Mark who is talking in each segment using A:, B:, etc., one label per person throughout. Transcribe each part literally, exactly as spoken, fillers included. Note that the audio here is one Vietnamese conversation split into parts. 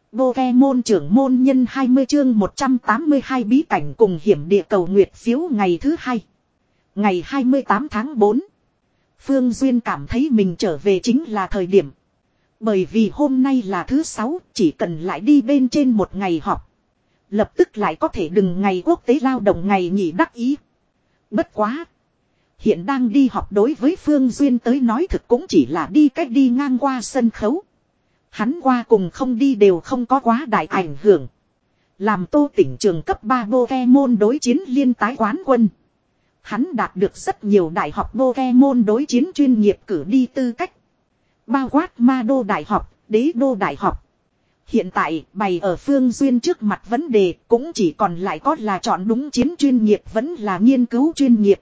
A: Pokemon trưởng môn nhân hai mươi chương một trăm tám mươi hai bí cảnh cùng hiểm địa cầu nguyệt phiếu ngày thứ hai. Ngày hai mươi tám tháng tư. Phương Duyên cảm thấy mình trở về chính là thời điểm. Bởi vì hôm nay là thứ sáu, chỉ cần lại đi bên trên một ngày họp. Lập tức lại có thể đừng ngày quốc tế lao động ngày nghỉ đắc ý. Bất quá. Hiện đang đi học đối với Phương Duyên tới nói thực cũng chỉ là đi cách đi ngang qua sân khấu. Hắn qua cùng không đi đều không có quá đại ảnh hưởng. Làm Tô tỉnh trường cấp ba Pokemon đối chiến liên tái quán quân. Hắn đạt được rất nhiều đại học Pokemon đối chiến chuyên nghiệp cử đi tư cách. Bao quát Ma Đô Đại học, Đế Đô Đại học. Hiện tại bày ở Phương Duyên trước mặt vấn đề cũng chỉ còn lại có là chọn đúng chiến chuyên nghiệp vẫn là nghiên cứu chuyên nghiệp.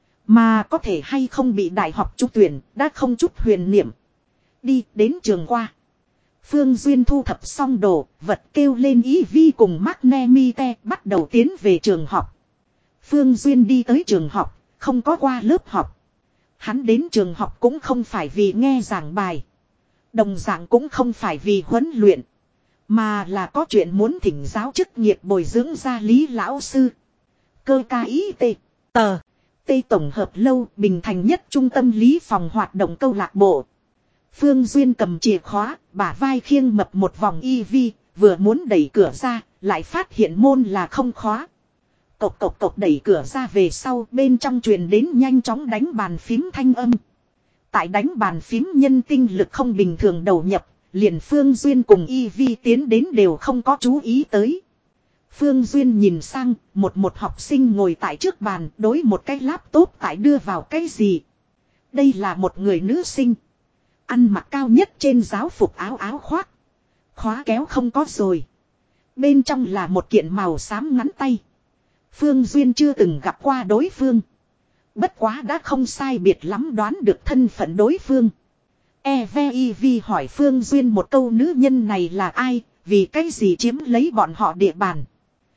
A: Mà có thể hay không bị đại học trúng tuyển đã không chút huyền niệm. Đi đến trường qua. Phương Duyên thu thập xong đồ, vật kêu lên Ý Vi cùng Magnemite bắt đầu tiến về trường học. Phương Duyên đi tới trường học, không có qua lớp học. Hắn đến trường học cũng không phải vì nghe giảng bài. Đồng dạng cũng không phải vì huấn luyện. Mà là có chuyện muốn thỉnh giáo chức nghiệp bồi dưỡng gia lý lão sư. Cơ ca ý tê, tờ, tê tổng hợp lâu Bình Thành nhất trung tâm lý phòng hoạt động câu lạc bộ. Phương Duyên cầm chìa khóa, bả vai khiêng mập một vòng y vi, vừa muốn đẩy cửa ra, lại phát hiện môn là không khóa. Cộc cộc cộc đẩy cửa ra về sau, bên trong truyền đến nhanh chóng đánh bàn phím thanh âm. Tại đánh bàn phím nhân tinh lực không bình thường đầu nhập, liền Phương Duyên cùng y vi tiến đến đều không có chú ý tới. Phương Duyên nhìn sang, một một học sinh ngồi tại trước bàn, đối một cái laptop tại đưa vào cái gì. Đây là một người nữ sinh. Ăn mặc cao nhất trên giáo phục áo áo khoác. Khóa kéo không có rồi. Bên trong là một kiện màu xám ngắn tay. Phương Duyên chưa từng gặp qua đối phương. Bất quá đã không sai biệt lắm đoán được thân phận đối phương. e vê i vê hỏi Phương Duyên một câu nữ nhân này là ai, vì cái gì chiếm lấy bọn họ địa bàn.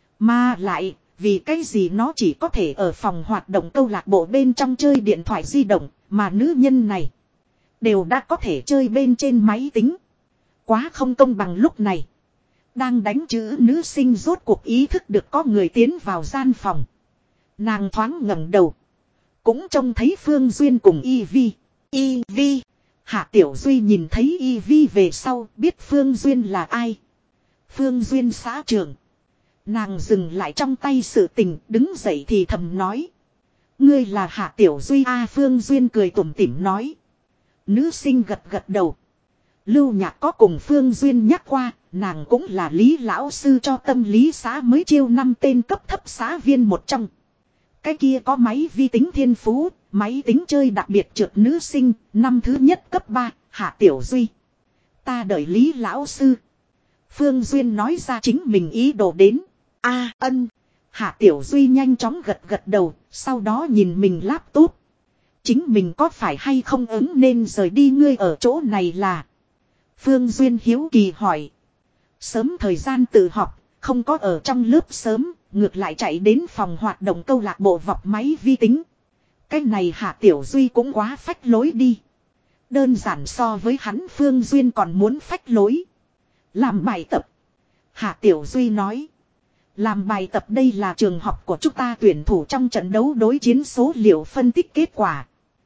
A: Mà lại, vì cái gì nó chỉ có thể ở phòng hoạt động câu lạc bộ bên trong chơi điện thoại di động, mà nữ nhân này đều đã có thể chơi bên trên máy tính. Quá không công bằng lúc này. Đang đánh chữ nữ sinh rốt cuộc ý thức được có người tiến vào gian phòng. Nàng thoáng ngẩng đầu. Cũng trông thấy Phương Duyên cùng Y Vi. Y Vi. Hạ Tiểu Duy nhìn thấy Y Vi về sau biết Phương Duyên là ai. Phương Duyên xã trưởng. Nàng dừng lại trong tay sự tình đứng dậy thì thầm nói. Ngươi là Hạ Tiểu Duy a à, Phương Duyên cười tủm tỉm nói. Nữ sinh gật gật đầu. Lưu Nhạc có cùng Phương Duyên nhắc qua, nàng cũng là Lý lão sư cho tâm lý xã mới chiêu năm tên cấp thấp xã viên một trong. Cái kia có máy vi tính thiên phú, máy tính chơi đặc biệt trượt nữ sinh, năm thứ nhất cấp ba, Hạ Tiểu Duy. Ta đợi Lý lão sư. Phương Duyên nói ra chính mình ý đồ đến. A ân. Hạ Tiểu Duy nhanh chóng gật gật đầu, sau đó nhìn mình laptop. Chính mình có phải hay không ứng nên rời đi ngươi ở chỗ này là. Phương Duyên hiếu kỳ hỏi. Sớm thời gian tự học, không có ở trong lớp sớm, ngược lại chạy đến phòng hoạt động câu lạc bộ vọc máy vi tính. Cái này Hạ Tiểu Duy cũng quá phách lối đi. Đơn giản so với hắn Phương Duyên còn muốn phách lối. Làm bài tập. Hạ Tiểu Duy nói. Làm bài tập đây là trường học của chúng ta tuyển thủ trong trận đấu đối chiến số liệu phân tích kết quả.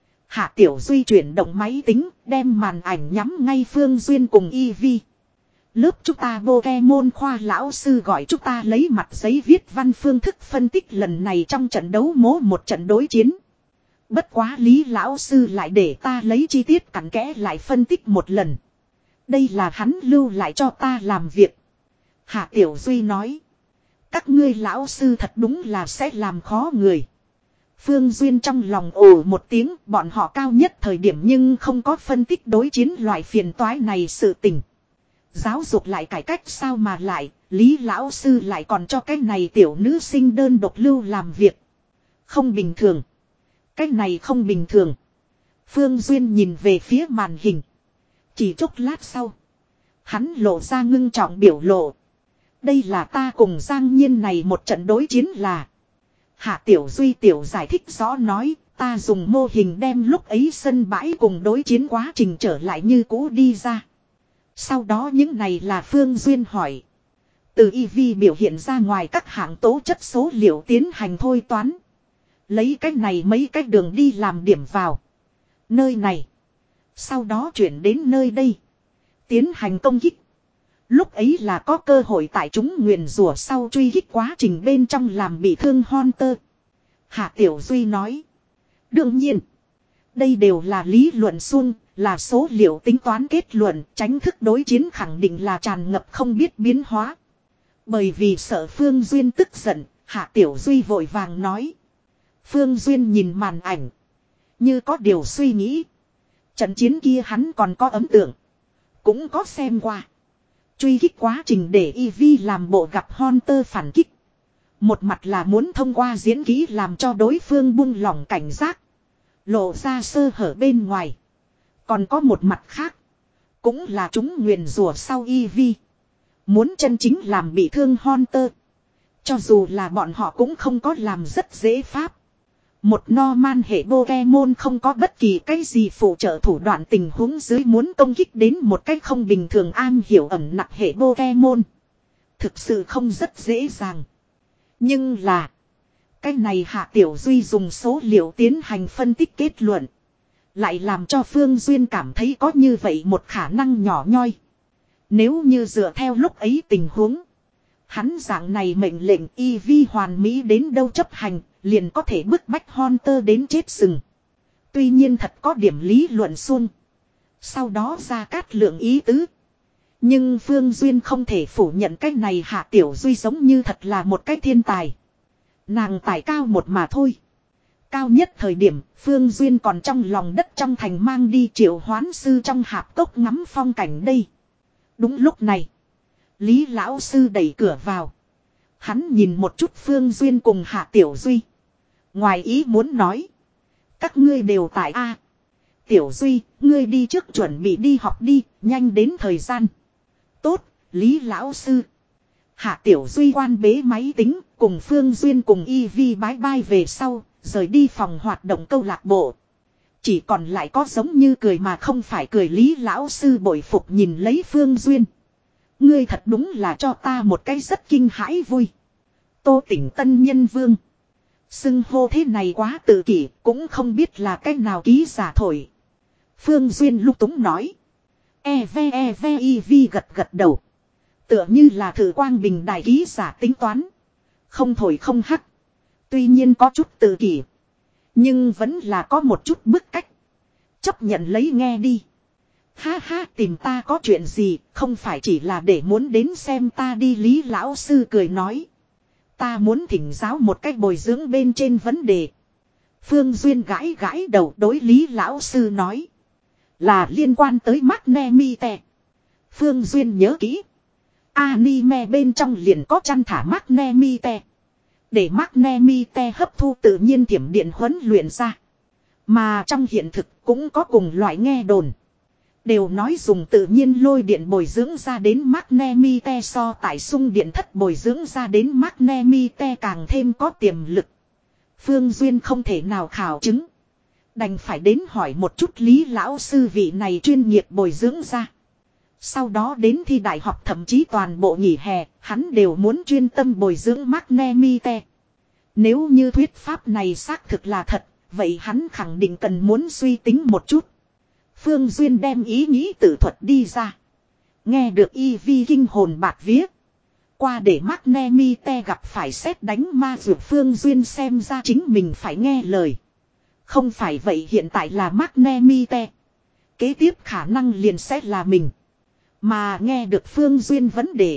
A: Hạ Tiểu Duy chuyển động máy tính, đem màn ảnh nhắm ngay Phương Duyên cùng Y Vi. Lớp chúng ta Pokemon khoa lão sư gọi chúng ta lấy mặt giấy viết văn phương thức phân tích lần này trong trận đấu mố một trận đối chiến. Bất quá Lý lão sư lại để ta lấy chi tiết cặn kẽ lại phân tích một lần. Đây là hắn lưu lại cho ta làm việc. Hạ Tiểu Duy nói. Các ngươi lão sư thật đúng là sẽ làm khó người. Phương Duyên trong lòng ồ một tiếng, bọn họ cao nhất thời điểm nhưng không có phân tích đối chiến loại phiền toái này sự tình. Giáo dục lại cải cách sao mà lại, Lý lão sư lại còn cho cái này tiểu nữ sinh đơn độc lưu làm việc. Không bình thường. Cái này không bình thường. Phương Duyên nhìn về phía màn hình. Chỉ chốc lát sau. Hắn lộ ra ngưng trọng biểu lộ. Đây là ta cùng Giang Nhiên này một trận đối chiến là. Hạ Tiểu Duy tiểu giải thích rõ nói, ta dùng mô hình đem lúc ấy sân bãi cùng đối chiến quá trình trở lại như cũ đi ra. Sau đó những này là Phương Duyên hỏi. Từ i vê biểu hiện ra ngoài các hạng tố chất số liệu tiến hành thôi toán. Lấy cách này mấy cách đường đi làm điểm vào. Nơi này. Sau đó chuyển đến nơi đây. Tiến hành công kích. Lúc ấy là có cơ hội tại chúng nguyền rủa sau truy kích quá trình bên trong làm bị thương Hunter. Hạ Tiểu Duy nói. Đương nhiên. Đây đều là lý luận suông, là số liệu tính toán kết luận, tránh thức đối chiến khẳng định là tràn ngập không biết biến hóa. Bởi vì sợ Phương Duyên tức giận, Hạ Tiểu Duy vội vàng nói. Phương Duyên nhìn màn ảnh. Như có điều suy nghĩ. Trận chiến kia hắn còn có ấn tượng. Cũng có xem qua. Truy kích quá trình để i vê làm bộ gặp Hunter phản kích. Một mặt là muốn thông qua diễn kỹ làm cho đối phương buông lỏng cảnh giác. Lộ ra sơ hở bên ngoài. Còn có một mặt khác. Cũng là chúng nguyền rủa sau i vê. Muốn chân chính làm bị thương Hunter. Cho dù là bọn họ cũng không có làm rất dễ pháp. Một Norman hệ Pokemon không có bất kỳ cái gì phụ trợ thủ đoạn tình huống dưới muốn công kích đến một cách không bình thường an hiểu ẩn nặng hệ Pokemon. Thực sự không rất dễ dàng. Nhưng là. Cái này Hạ Tiểu Duy dùng số liệu tiến hành phân tích kết luận. Lại làm cho Phương Duyên cảm thấy có như vậy một khả năng nhỏ nhoi. Nếu như dựa theo lúc ấy tình huống. Hắn dạng này mệnh lệnh i vê hoàn mỹ đến đâu chấp hành. Liền có thể bức bách Hunter đến chết sừng. Tuy nhiên thật có điểm lý luận xuông. Sau đó ra cát lượng ý tứ. Nhưng Phương Duyên không thể phủ nhận cái này Hạ Tiểu Duy giống như thật là một cái thiên tài. Nàng tài cao một mà thôi. Cao nhất thời điểm Phương Duyên còn trong lòng đất trong thành mang đi triệu hoán sư trong hạp cốc ngắm phong cảnh đây. Đúng lúc này. Lý lão sư đẩy cửa vào. Hắn nhìn một chút Phương Duyên cùng Hạ Tiểu Duy. Ngoài ý muốn nói. Các ngươi đều tại A. Tiểu Duy, ngươi đi trước chuẩn bị đi học đi, nhanh đến thời gian. Tốt, Lý lão sư. Hạ Tiểu Duy quan bế máy tính, cùng Phương Duyên cùng i vê bái bai về sau, rời đi phòng hoạt động câu lạc bộ. Chỉ còn lại có giống như cười mà không phải cười Lý lão sư bội phục nhìn lấy Phương Duyên. Ngươi thật đúng là cho ta một cái rất kinh hãi vui. Tô Tỉnh Tân Nhân Vương. Xưng hô thế này quá tự kỷ, cũng không biết là cách nào ký giả thổi. Phương Duyên lúc túng nói. E v e v i v gật gật đầu. Tựa như là thử quang bình đài ký giả tính toán. Không thổi không hắc. Tuy nhiên có chút tự kỷ. Nhưng vẫn là có một chút bức cách. Chấp nhận lấy nghe đi. Ha ha, tìm ta có chuyện gì, không phải chỉ là để muốn đến xem ta đi. Lý lão sư cười nói. Ta muốn thỉnh giáo một cách bồi dưỡng bên trên vấn đề. Phương Duyên gãi gãi đầu đối Lý lão sư nói. Là liên quan tới Magnemite. Phương Duyên nhớ kỹ. Anime bên trong liền có chăn thả Magnemite. Để Magnemite hấp thu tự nhiên thiểm điện huấn luyện ra. Mà trong hiện thực cũng có cùng loại nghe đồn. Đều nói dùng tự nhiên lôi điện bồi dưỡng ra đến Magnemite so tại xung điện thất bồi dưỡng ra đến Magnemite càng thêm có tiềm lực. Phương Duyên không thể nào khảo chứng. Đành phải đến hỏi một chút Lý lão sư vị này chuyên nghiệp bồi dưỡng ra. Sau đó đến thi đại học thậm chí toàn bộ nghỉ hè, hắn đều muốn chuyên tâm bồi dưỡng Magnemite. Nếu như thuyết pháp này xác thực là thật, vậy hắn khẳng định cần muốn suy tính một chút. Phương Duyên đem ý nghĩ tự thuật đi ra. Nghe được y vi kinh hồn bạt vía. Qua để Magnemite gặp phải sét đánh ma dược Phương Duyên xem ra chính mình phải nghe lời. Không phải vậy hiện tại là Magnemite. Kế tiếp khả năng liền sẽ là mình. Mà nghe được Phương Duyên vấn đề.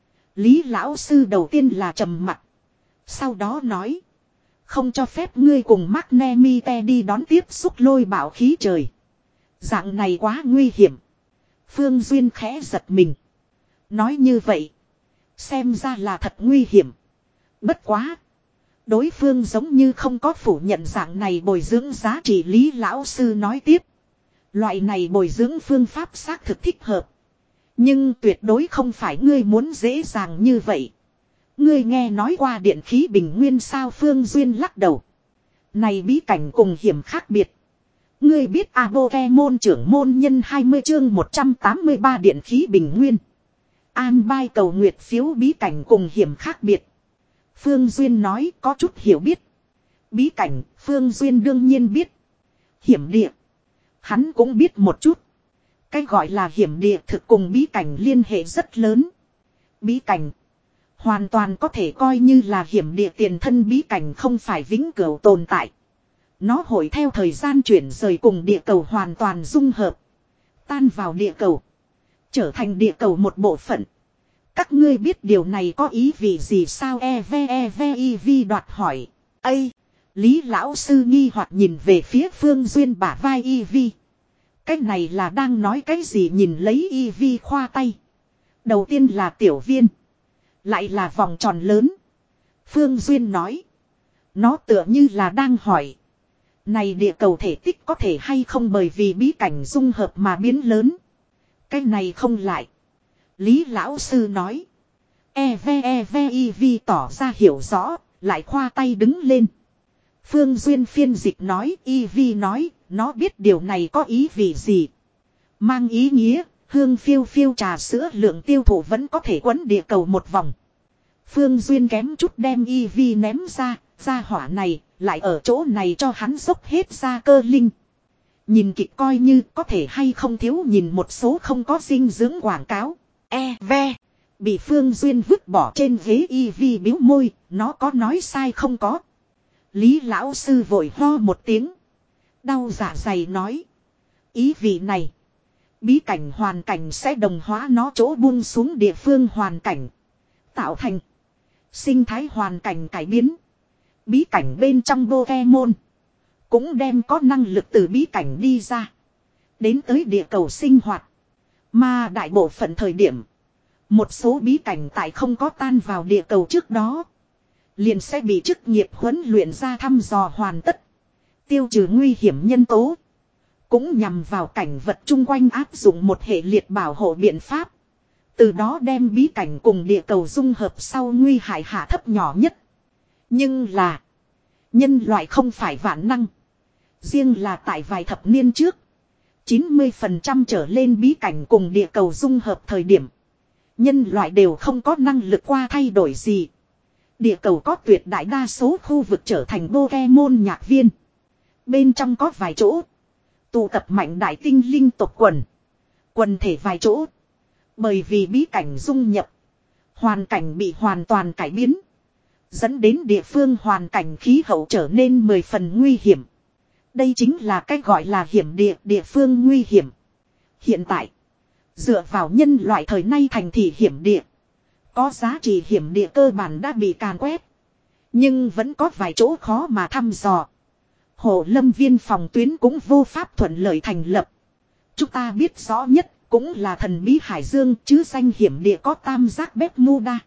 A: Lý lão sư đầu tiên là trầm mặt. Sau đó nói. Không cho phép ngươi cùng Magnemite đi đón tiếp xúc lôi bảo khí trời. Dạng này quá nguy hiểm. Phương Duyên khẽ giật mình. Nói như vậy. Xem ra là thật nguy hiểm. Bất quá. Đối phương giống như không có phủ nhận dạng này bồi dưỡng giá trị. Lý lão sư nói tiếp. Loại này bồi dưỡng phương pháp xác thực thích hợp. Nhưng tuyệt đối không phải ngươi muốn dễ dàng như vậy. Ngươi nghe nói qua điện khí bình nguyên sao? Phương Duyên lắc đầu. Này bí cảnh cùng hiểm khác biệt. Ngươi biết a Pokemon trưởng môn nhân hai mươi chương một trăm tám mươi ba điện khí bình nguyên. An bài cầu nguyệt phiếu bí cảnh cùng hiểm khác biệt. Phương Duyên nói có chút hiểu biết. Bí cảnh, Phương Duyên đương nhiên biết. Hiểm địa. Hắn cũng biết một chút. Cái gọi là hiểm địa thực cùng bí cảnh liên hệ rất lớn. Bí cảnh. Hoàn toàn có thể coi như là hiểm địa tiền thân bí cảnh không phải vĩnh cửu tồn tại. Nó hội theo thời gian chuyển rời cùng địa cầu hoàn toàn dung hợp. Tan vào địa cầu. Trở thành địa cầu một bộ phận. Các ngươi biết điều này có ý vị gì sao e v e v i v đoạt hỏi. Ây! Lý lão sư nghi hoặc nhìn về phía Phương Duyên bả vai y vi. Cái này là đang nói cái gì nhìn lấy y vi khoa tay. Đầu tiên là tiểu viên. Lại là vòng tròn lớn. Phương Duyên nói. Nó tựa như là đang hỏi. Này địa cầu thể tích có thể hay không bởi vì bí cảnh dung hợp mà biến lớn. Cái này không lại. Lý lão sư nói. E v e v i v tỏ ra hiểu rõ. Lại khoa tay đứng lên. Phương Duyên phiên dịch nói. Y vi nói. Nó biết điều này có ý vị gì. Mang ý nghĩa. Hương phiêu phiêu trà sữa lượng tiêu thụ vẫn có thể quấn địa cầu một vòng. Phương Duyên kém chút đem y vi ném ra. Ra hỏa này. Lại ở chỗ này cho hắn dốc hết ra cơ linh. Nhìn kịch coi như có thể hay không thiếu nhìn một số không có dinh dưỡng quảng cáo. E ve. Bị Phương Duyên vứt bỏ trên ghế y vi biếu môi. Nó có nói sai không có. Lý lão sư vội ho một tiếng. Đau dạ dày nói. Ý vị này. Bí cảnh hoàn cảnh sẽ đồng hóa nó chỗ buông xuống địa phương hoàn cảnh. Tạo thành. Sinh thái hoàn cảnh cải biến. Bí cảnh bên trong Pokemon. Cũng đem có năng lực từ bí cảnh đi ra. Đến tới địa cầu sinh hoạt. Mà đại bộ phận thời điểm. Một số bí cảnh tại không có tan vào địa cầu trước đó. Liền sẽ bị chức nghiệp huấn luyện ra thăm dò hoàn tất. Tiêu trừ nguy hiểm nhân tố. Cũng nhằm vào cảnh vật chung quanh áp dụng một hệ liệt bảo hộ biện pháp. Từ đó đem bí cảnh cùng địa cầu dung hợp sau nguy hại hạ thấp nhỏ nhất. Nhưng là. Nhân loại không phải vạn năng. Riêng là tại vài thập niên trước. chín mươi phần trăm trở lên bí cảnh cùng địa cầu dung hợp thời điểm. Nhân loại đều không có năng lực qua thay đổi gì. Địa cầu có tuyệt đại đa số khu vực trở thành Pokemon nhạc viên. Bên trong có vài chỗ. Tụ tập mạnh đại tinh linh tộc quần. Quần thể vài chỗ. Bởi vì bí cảnh dung nhập. Hoàn cảnh bị hoàn toàn cải biến. Dẫn đến địa phương hoàn cảnh khí hậu trở nên mười phần nguy hiểm. Đây chính là cách gọi là hiểm địa, địa phương nguy hiểm. Hiện tại, dựa vào nhân loại thời nay thành thị hiểm địa. Có giá trị hiểm địa cơ bản đã bị càn quét. Nhưng vẫn có vài chỗ khó mà thăm dò. Hồ Lâm viên phòng tuyến cũng vô pháp thuận lợi thành lập. Chúng ta biết rõ nhất cũng là thần bí Hải Dương chứ danh hiểm địa có tam giác bếp Muda.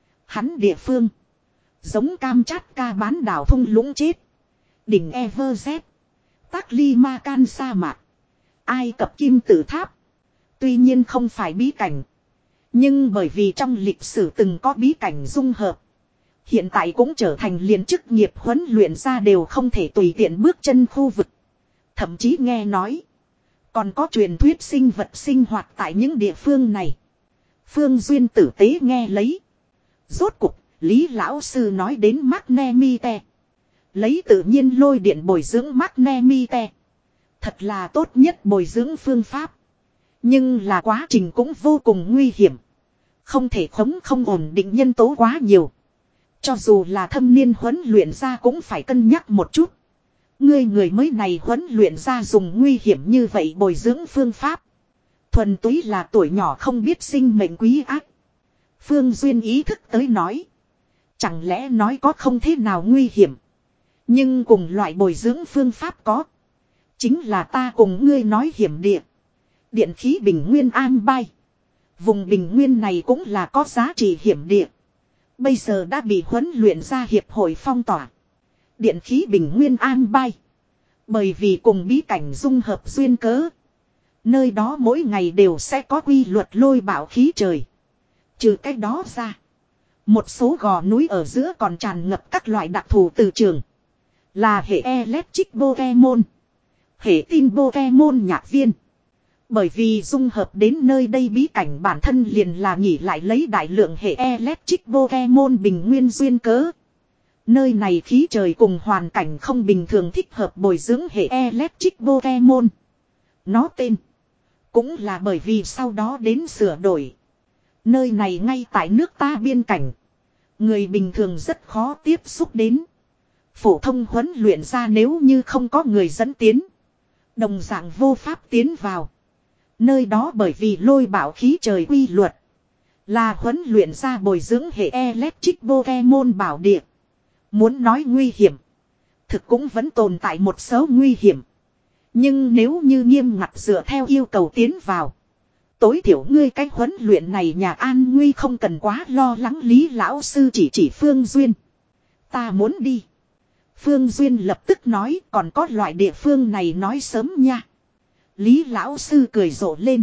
A: Hắn địa phương. Giống Cam Chát Ca bán đảo thung lũng chết. Đỉnh Everest. Tác Ly Ma Can sa mạc. Ai Cập Kim Tự Tháp. Tuy nhiên không phải bí cảnh. Nhưng bởi vì trong lịch sử từng có bí cảnh dung hợp. Hiện tại cũng trở thành liền chức nghiệp huấn luyện ra đều không thể tùy tiện bước chân khu vực. Thậm chí nghe nói. Còn có truyền thuyết sinh vật sinh hoạt tại những địa phương này. Phương Duyên tử tế nghe lấy. Rốt cục, Lý Lão Sư nói đến Magnemite. Lấy tự nhiên lôi điện bồi dưỡng Magnemite. Thật là tốt nhất bồi dưỡng phương pháp. Nhưng là quá trình cũng vô cùng nguy hiểm. Không thể khống không ổn định nhân tố quá nhiều. Cho dù là thâm niên huấn luyện ra cũng phải cân nhắc một chút. Người người mới này huấn luyện ra dùng nguy hiểm như vậy bồi dưỡng phương pháp. Thuần túy là tuổi nhỏ không biết sinh mệnh quý ác. Phương Duyên ý thức tới nói. Chẳng lẽ nói có không thế nào nguy hiểm. Nhưng cùng loại bồi dưỡng phương pháp có. Chính là ta cùng ngươi nói hiểm địa. Điện khí bình nguyên an bay. Vùng bình nguyên này cũng là có giá trị hiểm địa. Bây giờ đã bị huấn luyện ra hiệp hội phong tỏa. Điện khí bình nguyên an bay. Bởi vì cùng bí cảnh dung hợp duyên cớ. Nơi đó mỗi ngày đều sẽ có quy luật lôi bạo khí trời. Trừ cái đó ra. Một số gò núi ở giữa còn tràn ngập các loại đặc thù từ trường. Là hệ electric Pokemon. Hệ tin Pokemon nhạc viên. Bởi vì dung hợp đến nơi đây bí cảnh bản thân liền là nghỉ lại lấy đại lượng hệ Electric Pokemon bình nguyên duyên cớ. Nơi này khí trời cùng hoàn cảnh không bình thường thích hợp bồi dưỡng hệ Electric Pokemon. Nó tên cũng là bởi vì sau đó đến sửa đổi. Nơi này ngay tại nước ta biên cảnh. Người bình thường rất khó tiếp xúc đến. Phổ thông huấn luyện ra nếu như không có người dẫn tiến. Đồng dạng vô pháp tiến vào. Nơi đó bởi vì lôi bảo khí trời quy luật. Là huấn luyện ra bồi dưỡng hệ Electric Pokemon bảo địa. Muốn nói nguy hiểm. Thực cũng vẫn tồn tại một số nguy hiểm. Nhưng nếu như nghiêm ngặt dựa theo yêu cầu tiến vào. Tối thiểu ngươi cái huấn luyện này nhà an nguy không cần quá lo lắng. Lý lão sư chỉ chỉ Phương Duyên. Ta muốn đi. Phương Duyên lập tức nói còn có loại địa phương này nói sớm nha. Lý lão sư cười rộ lên.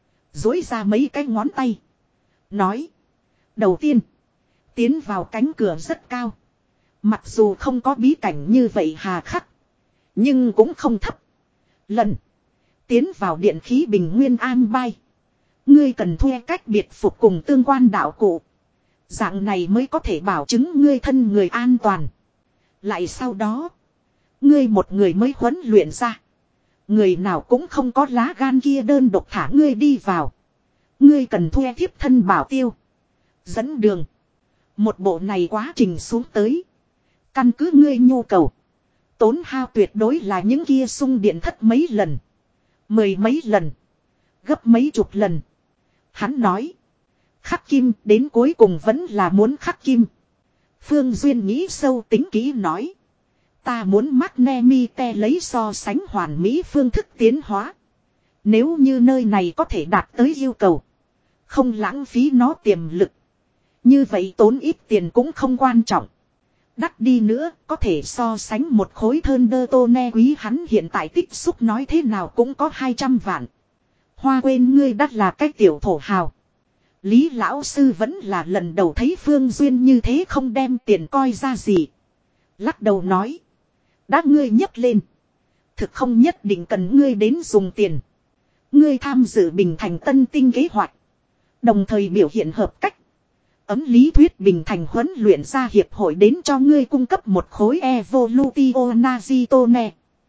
A: Dối ra mấy cái ngón tay. Nói. Đầu tiên. Tiến vào cánh cửa rất cao. Mặc dù không có bí cảnh như vậy hà khắc. Nhưng cũng không thấp. Lần. Tiến vào điện khí bình nguyên an bay. Ngươi cần thuê cách biệt phục cùng tương quan đạo cụ. Dạng này mới có thể bảo chứng ngươi thân người an toàn. Lại sau đó. Ngươi một người mới huấn luyện ra. Người nào cũng không có lá gan kia đơn độc thả ngươi đi vào. Ngươi cần thuê thiếp thân bảo tiêu. Dẫn đường. Một bộ này quá trình xuống tới. Căn cứ ngươi nhu cầu. Tốn hao tuyệt đối là những kia sung điện thất mấy lần. Mười mấy lần. Gấp mấy chục lần. Hắn nói. Khắc kim đến cuối cùng vẫn là muốn khắc kim. Phương Duyên nghĩ sâu tính kỹ nói. Ta muốn Magnemite lấy so sánh hoàn mỹ phương thức tiến hóa. Nếu như nơi này có thể đạt tới yêu cầu. Không lãng phí nó tiềm lực. Như vậy tốn ít tiền cũng không quan trọng. Đắt đi nữa có thể so sánh một khối thơn đơ tô ne quý hắn hiện tại tích xúc nói thế nào cũng có hai trăm vạn. Hoa quên ngươi đắt là cái tiểu thổ hào. Lý lão sư vẫn là lần đầu thấy Phương Duyên như thế không đem tiền coi ra gì. Lắc đầu nói. Đã ngươi nhấc lên. Thực không nhất định cần ngươi đến dùng tiền. Ngươi tham dự Bình Thành tân tinh kế hoạch. Đồng thời biểu hiện hợp cách. Ấm lý thuyết Bình Thành huấn luyện ra hiệp hội đến cho ngươi cung cấp một khối Evolutio Nazitone.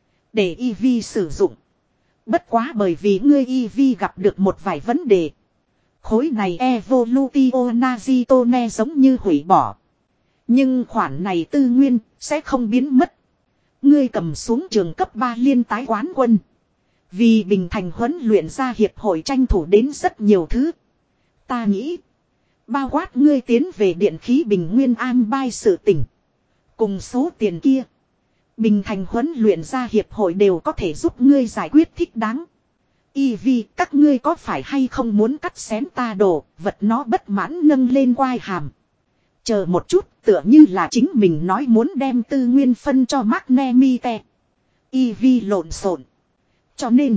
A: Để e vê sử dụng. Bất quá bởi vì ngươi e vê gặp được một vài vấn đề. Khối này Evolutio Nazitone giống như hủy bỏ. Nhưng khoản này tư nguyên sẽ không biến mất. Ngươi cầm xuống trường cấp ba liên tái quán quân. Vì Bình Thành huấn luyện ra hiệp hội tranh thủ đến rất nhiều thứ. Ta nghĩ. Bao quát ngươi tiến về điện khí bình nguyên an bai sự tỉnh. Cùng số tiền kia. Bình Thành huấn luyện ra hiệp hội đều có thể giúp ngươi giải quyết thích đáng. Y vi các ngươi có phải hay không muốn cắt xén ta đồ, vật nó bất mãn nâng lên quai hàm. Chờ một chút tựa như là chính mình nói muốn đem tư nguyên phân cho Magnemite. Y vi lộn xộn. Cho nên.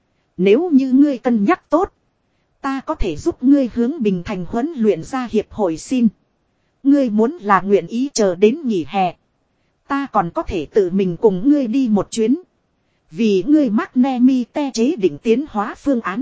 A: Nếu như ngươi cân nhắc tốt. Ta có thể giúp ngươi hướng Bình Thành huấn luyện ra hiệp hội xin. Ngươi muốn là nguyện ý chờ đến nghỉ hè. Ta còn có thể tự mình cùng ngươi đi một chuyến. Vì ngươi Magnemite chế định tiến hóa phương án.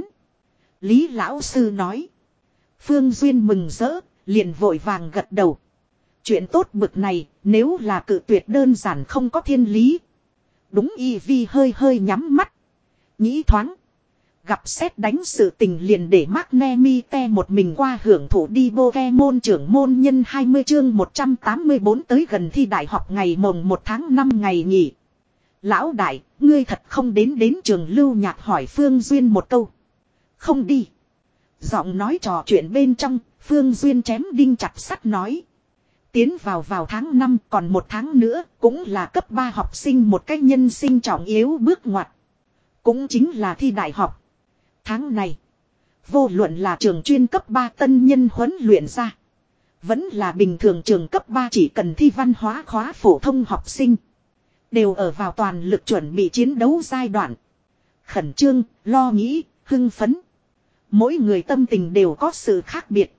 A: Lý lão sư nói. Phương Duyên mừng rỡ, liền vội vàng gật đầu. Chuyện tốt bực này, nếu là cự tuyệt đơn giản không có thiên lý. Đúng y vi hơi hơi nhắm mắt. Nghĩ thoáng. Gặp xét đánh sự tình liền để Magnemite một mình qua hưởng thụ đi Pokemon trưởng môn nhân hai mươi chương một trăm tám mươi bốn tới gần thi đại học ngày mồng một tháng năm ngày nghỉ. Lão đại, ngươi thật không đến đến trường Lưu Nhạc hỏi Phương Duyên một câu. Không đi. Giọng nói trò chuyện bên trong, Phương Duyên chém đinh chặt sắt nói. Tiến vào vào tháng năm còn một tháng nữa cũng là cấp ba học sinh một cách nhân sinh trọng yếu bước ngoặt. Cũng chính là thi đại học. Tháng này, vô luận là trường chuyên cấp ba tân nhân huấn luyện ra. Vẫn là bình thường trường cấp ba chỉ cần thi văn hóa khóa phổ thông học sinh. Đều ở vào toàn lực chuẩn bị chiến đấu giai đoạn. Khẩn trương, lo nghĩ, hưng phấn. Mỗi người tâm tình đều có sự khác biệt.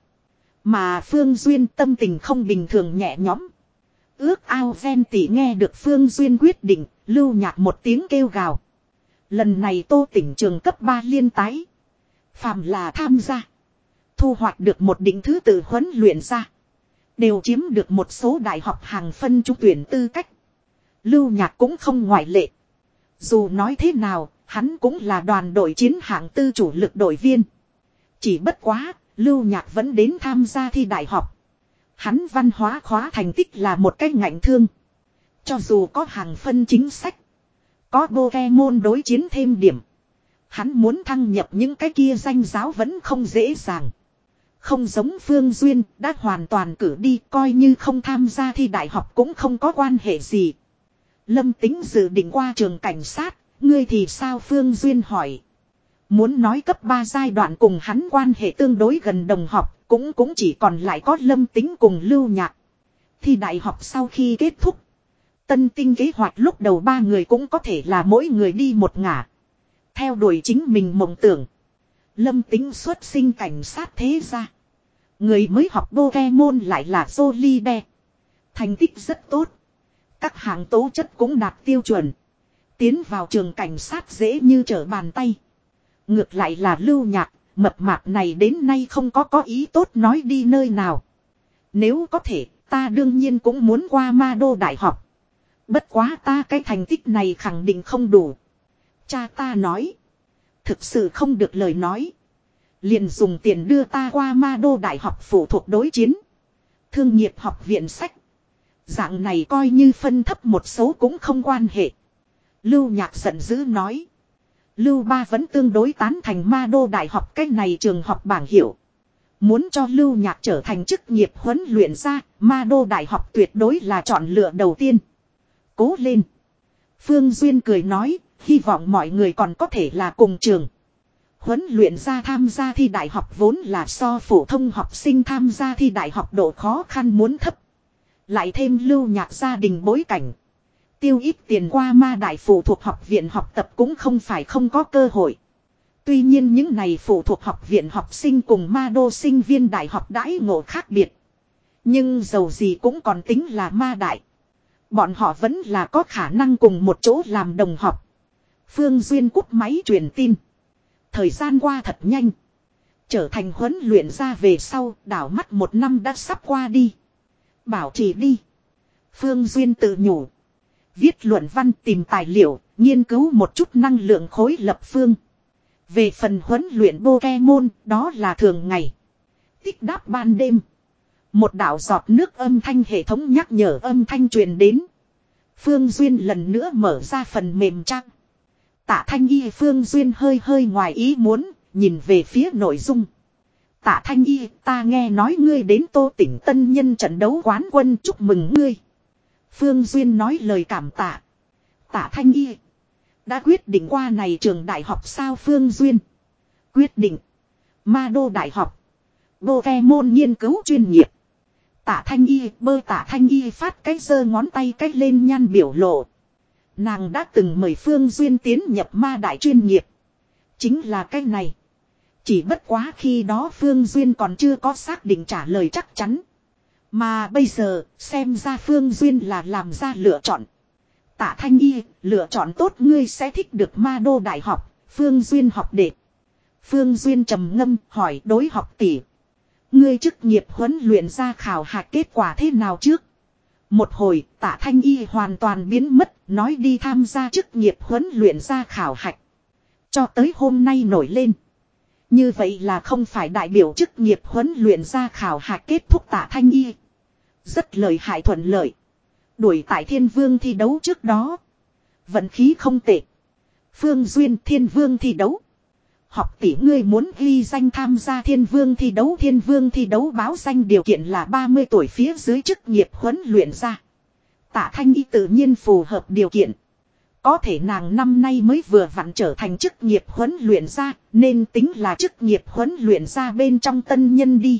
A: Mà Phương Duyên tâm tình không bình thường nhẹ nhõm. Ước ao ven tỉ nghe được Phương Duyên quyết định, Lưu Nhạc một tiếng kêu gào. Lần này Tô Tỉnh trường cấp ba liên tái. Phàm là tham gia. Thu hoạch được một định thứ tự huấn luyện ra. Đều chiếm được một số đại học hàng phân trúng tuyển tư cách. Lưu Nhạc cũng không ngoại lệ. Dù nói thế nào, hắn cũng là đoàn đội chiến hạng tư chủ lực đội viên. Chỉ bất quá, Lưu Nhạc vẫn đến tham gia thi đại học. Hắn văn hóa khóa thành tích là một cái ngạnh thương. Cho dù có hàng phân chính sách, có Pokemon đối chiến thêm điểm, hắn muốn thăng nhập những cái kia danh giáo vẫn không dễ dàng. Không giống Phương Duyên đã hoàn toàn cử đi, coi như không tham gia thi đại học cũng không có quan hệ gì. Lâm Tính dự định qua trường cảnh sát, ngươi thì sao? Phương Duyên hỏi. Muốn nói cấp ba giai đoạn cùng hắn quan hệ tương đối gần đồng học, cũng cũng chỉ còn lại có Lâm Tính cùng Lưu Nhạc. Thi đại học sau khi kết thúc, tân tinh kế hoạch lúc đầu ba người cũng có thể là mỗi người đi một ngả. Theo đuổi chính mình mộng tưởng. Lâm Tính xuất sinh cảnh sát thế gia. Người mới học Pokemon lại là Solide. Thành tích rất tốt. Các hạng tố chất cũng đạt tiêu chuẩn. Tiến vào trường cảnh sát dễ như trở bàn tay. Ngược lại là Lưu Nhạc, mập mạp này đến nay không có có ý tốt nói đi nơi nào. Nếu có thể, ta đương nhiên cũng muốn qua Ma Đô Đại học. Bất quá ta cái thành tích này khẳng định không đủ. Cha ta nói. Thực sự không được lời nói. Liền dùng tiền đưa ta qua Ma Đô Đại học phụ thuộc đối chiến. Thương nghiệp học viện sách. Dạng này coi như phân thấp một số cũng không quan hệ. Lưu Nhạc giận dữ nói. Lưu Ba vẫn tương đối tán thành Ma Đô Đại học cái này trường học bảng hiệu. Muốn cho Lưu Nhạc trở thành chức nghiệp huấn luyện ra, Ma Đô Đại học tuyệt đối là chọn lựa đầu tiên. Cố lên. Phương Duyên cười nói, hy vọng mọi người còn có thể là cùng trường. Huấn luyện ra tham gia thi đại học vốn là so phổ thông học sinh tham gia thi đại học độ khó khăn muốn thấp. Lại thêm Lưu Nhạc gia đình bối cảnh. Tiêu ít tiền qua Ma Đại phụ thuộc học viện học tập cũng không phải không có cơ hội. Tuy nhiên những này phụ thuộc học viện học sinh cùng Ma Đô sinh viên đại học đãi ngộ khác biệt. Nhưng dầu gì cũng còn tính là Ma Đại. Bọn họ vẫn là có khả năng cùng một chỗ làm đồng học. Phương Duyên cúp máy truyền tin. Thời gian qua thật nhanh. Trở thành huấn luyện ra về sau, đảo mắt một năm đã sắp qua đi. Bảo trì đi. Phương Duyên tự nhủ. Viết luận văn tìm tài liệu, nghiên cứu một chút năng lượng khối lập phương. Về phần huấn luyện Pokemon, đó là thường ngày. Tích đáp ban đêm. Một đạo giọt nước âm thanh hệ thống nhắc nhở âm thanh truyền đến. Phương Duyên lần nữa mở ra phần mềm trang. Tạ Thanh Y. Phương Duyên hơi hơi ngoài ý muốn, nhìn về phía nội dung. Tạ Thanh Y, ta nghe nói ngươi đến Tô Tỉnh Tân Nhân trận đấu quán quân, chúc mừng ngươi. Phương Duyên nói lời cảm tạ. Tạ Thanh Y, đã quyết định qua này trường đại học sao? Phương Duyên quyết định. Ma Đô Đại học Pokemon nghiên cứu chuyên nghiệp. Tạ Thanh Y, bơ Tạ Thanh Y phát cái giơ ngón tay cách lên nhan biểu lộ. Nàng đã từng mời Phương Duyên tiến nhập Ma Đại chuyên nghiệp. Chính là cái này. Chỉ bất quá khi đó Phương Duyên còn chưa có xác định trả lời chắc chắn. Mà bây giờ, xem ra Phương Duyên là làm ra lựa chọn. Tạ Thanh Y, lựa chọn tốt, ngươi sẽ thích được Ma Đô Đại học. Phương Duyên học đệ. Phương Duyên trầm ngâm hỏi đối học tỷ. Ngươi chức nghiệp huấn luyện ra khảo hạch kết quả thế nào trước? Một hồi, Tạ Thanh Y hoàn toàn biến mất, nói đi tham gia chức nghiệp huấn luyện ra khảo hạch. Cho tới hôm nay nổi lên. Như vậy là không phải đại biểu chức nghiệp huấn luyện ra khảo hạch kết thúc. Tạ Thanh Y rất lợi hại, thuận lợi. Đuổi tại Thiên Vương thi đấu trước đó. Vận khí không tệ. Phương Duyên, Thiên Vương thi đấu. Học tỷ, ngươi muốn ghi danh tham gia Thiên Vương thi đấu. Thiên Vương thi đấu báo danh điều kiện là ba mươi tuổi phía dưới chức nghiệp huấn luyện ra. Tạ Thanh Y tự nhiên phù hợp điều kiện. Có thể nàng năm nay mới vừa vặn trở thành chức nghiệp huấn luyện ra, nên tính là chức nghiệp huấn luyện ra bên trong tân nhân đi.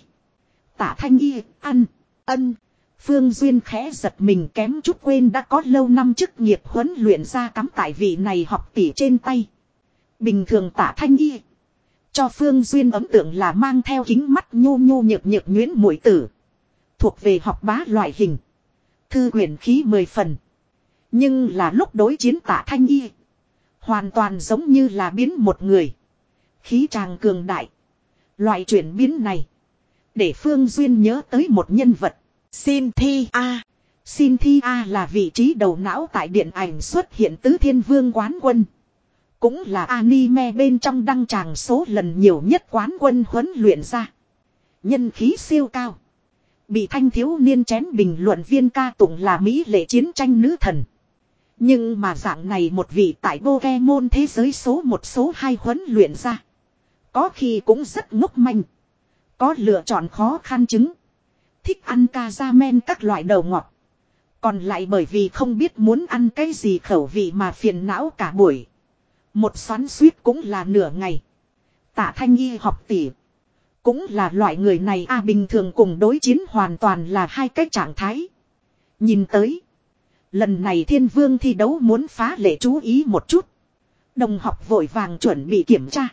A: Tạ Thanh Y, ăn, ân. Phương Duyên khẽ giật mình, kém chút quên đã có lâu năm chức nghiệp huấn luyện ra cắm tại vị này học tỷ trên tay. Bình thường Tạ Thanh Y cho Phương Duyên ấn tượng là mang theo kính mắt nhô nhô nhược nhược nhuyễn muội tử. Thuộc về học bá loại hình. Thư quyển khí mười phần. Nhưng là lúc đối chiến Tạ Thanh Y, Hoàn toàn giống như là biến một người. Khí tràng cường đại. Loại chuyển biến này. Để Phương Duyên nhớ tới một nhân vật. Cynthia. Cynthia là vị trí đầu não tại điện ảnh xuất hiện tứ thiên vương quán quân. Cũng là anime bên trong đăng tràng số lần nhiều nhất quán quân huấn luyện ra. Nhân khí siêu cao. Bị thanh thiếu niên chén bình luận viên ca tụng là mỹ lệ chiến tranh nữ thần. Nhưng mà dạng này một vị tại Pokemon thế giới số một số hai huấn luyện ra. Có khi cũng rất ngốc manh. Có lựa chọn khó khăn chứng. Thích ăn caramel các loại đầu ngọt. Còn lại bởi vì không biết muốn ăn cái gì khẩu vị mà phiền não cả buổi. Một xoắn suýt cũng là nửa ngày. Tạ Thanh Y học tỷ. Cũng là loại người này a bình thường cùng đối chiến hoàn toàn là hai cái trạng thái. Nhìn tới. Lần này thiên vương thi đấu muốn phá lệ chú ý một chút. Đồng học vội vàng chuẩn bị kiểm tra.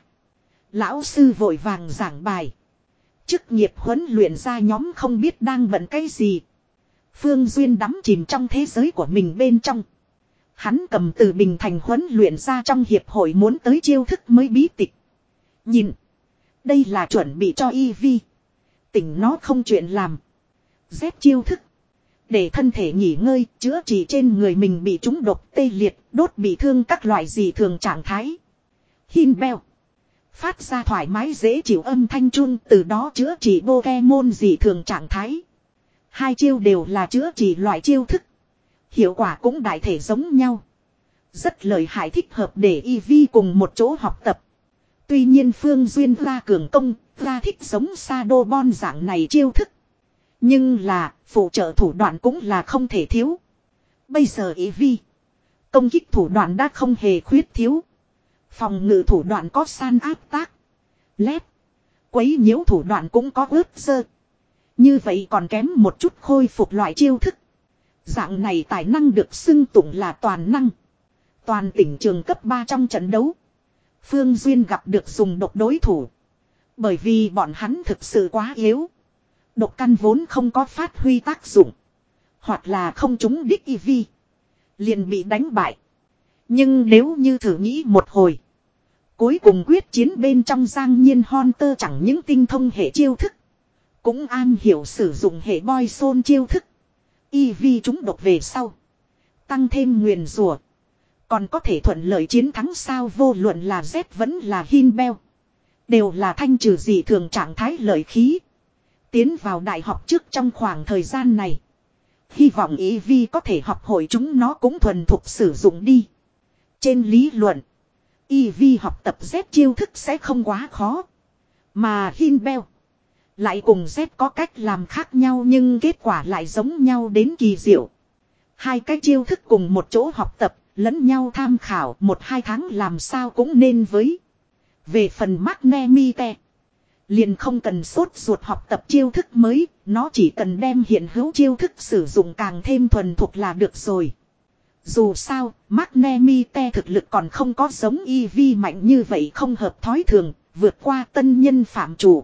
A: Lão sư vội vàng giảng bài. Chức nghiệp huấn luyện ra nhóm không biết đang bận cái gì. Phương Duyên đắm chìm trong thế giới của mình bên trong. Hắn cầm từ Bình Thành huấn luyện ra trong hiệp hội muốn tới chiêu thức mới bí tịch. Nhìn. Đây là chuẩn bị cho Eevee. Tỉnh nó không chuyện làm. Dép chiêu thức. Để thân thể nghỉ ngơi, chữa trị trên người mình bị trúng độc tê liệt, đốt bị thương các loại dị thường trạng thái. Hinbell. Phát ra thoải mái dễ chịu âm thanh chun, từ đó chữa trị Pokemon dị thường trạng thái. Hai chiêu đều là chữa trị loại chiêu thức. Hiệu quả cũng đại thể giống nhau. Rất lợi hại thích hợp để Eevee cùng một chỗ học tập. Tuy nhiên Phương Duyên ra cường công, ra thích giống Shadowball dạng này chiêu thức. Nhưng là, phụ trợ thủ đoạn cũng là không thể thiếu. Bây giờ Eevee, công kích thủ đoạn đã không hề khuyết thiếu. Phòng ngự thủ đoạn có san áp tác, lép, quấy nhiễu thủ đoạn cũng có ướt dơ. Như vậy còn kém một chút khôi phục loại chiêu thức. Dạng này tài năng được xưng tụng là toàn năng. Toàn tỉnh trường cấp ba trong trận đấu. Phương Duyên gặp được dùng độc đối thủ. Bởi vì bọn hắn thực sự quá yếu. Độc căn vốn không có phát huy tác dụng. Hoặc là không trúng đích Eevee. Liền bị đánh bại. Nhưng nếu như thử nghĩ một hồi. Cuối cùng quyết chiến bên trong Giang Nhiên Hunter chẳng những tinh thông hệ chiêu thức. Cũng an hiểu sử dụng hệ boy soul chiêu thức. Eevee trúng độc về sau. Tăng thêm nguyền rủa. Còn có thể thuận lợi chiến thắng sao, vô luận là Z vẫn là Hinbell. Đều là thanh trừ dị thường trạng thái lợi khí. Tiến vào đại học trước trong khoảng thời gian này. Hy vọng Eevee có thể học hội chúng nó cũng thuần thục sử dụng đi. Trên lý luận. Eevee học tập Z chiêu thức sẽ không quá khó. Mà Hinbell lại cùng Z có cách làm khác nhau nhưng kết quả lại giống nhau đến kỳ diệu. Hai cái chiêu thức cùng một chỗ học tập, lẫn nhau tham khảo một hai tháng làm sao cũng nên với. Về phần Magnemite, liền không cần sốt ruột học tập chiêu thức mới, nó chỉ cần đem hiện hữu chiêu thức sử dụng càng thêm thuần thục là được rồi. Dù sao, Magnemite thực lực còn không có giống Eevee mạnh như vậy không hợp thói thường, vượt qua tân nhân phạm chủ.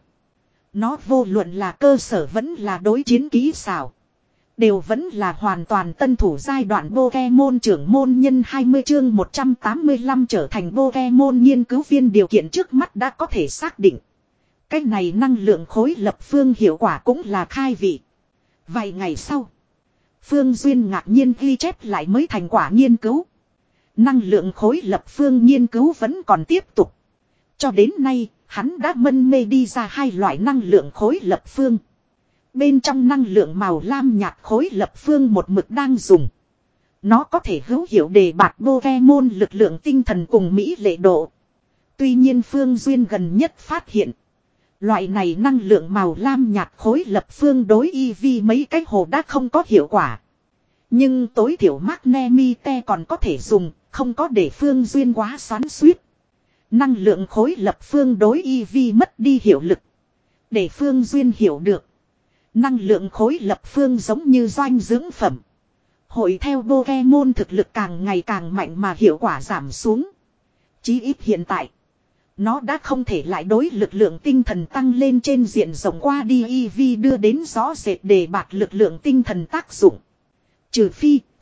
A: Nó vô luận là cơ sở vẫn là đối chiến kỹ xảo. Đều vẫn là hoàn toàn tân thủ giai đoạn Pokemon trưởng môn nhân hai mươi chương một trăm tám mươi lăm trở thành Pokemon nghiên cứu viên điều kiện trước mắt đã có thể xác định. Cái này năng lượng khối lập phương hiệu quả cũng là khai vị. Vài ngày sau, Phương Duyên ngạc nhiên ghi chép lại mới thành quả nghiên cứu. Năng lượng khối lập phương nghiên cứu vẫn còn tiếp tục. Cho đến nay, hắn đã mân mê đi ra hai loại năng lượng khối lập phương. Bên trong năng lượng màu lam nhạt khối lập phương một mực đang dùng. Nó có thể hữu hiệu đề bạt Pokemon lực lượng tinh thần cùng mỹ lệ độ. Tuy nhiên Phương Duyên gần nhất phát hiện. Loại này năng lượng màu lam nhạt khối lập phương đối Eevee mấy cái hồ đã không có hiệu quả. Nhưng tối thiểu Magnemite còn có thể dùng, không có để Phương Duyên quá xoắn xuýt. Năng lượng khối lập phương đối Eevee mất đi hiệu lực. Để Phương Duyên hiểu được. Năng lượng khối lập phương giống như doanh dưỡng phẩm. Hội theo Pokemon thực lực càng ngày càng mạnh mà hiệu quả giảm xuống. Chí ít hiện tại. Nó đã không thể lại đối lực lượng tinh thần tăng lên trên diện rộng qua đi Eevee đưa đến rõ rệt đề bạt lực lượng tinh thần tác dụng. Trừ phi,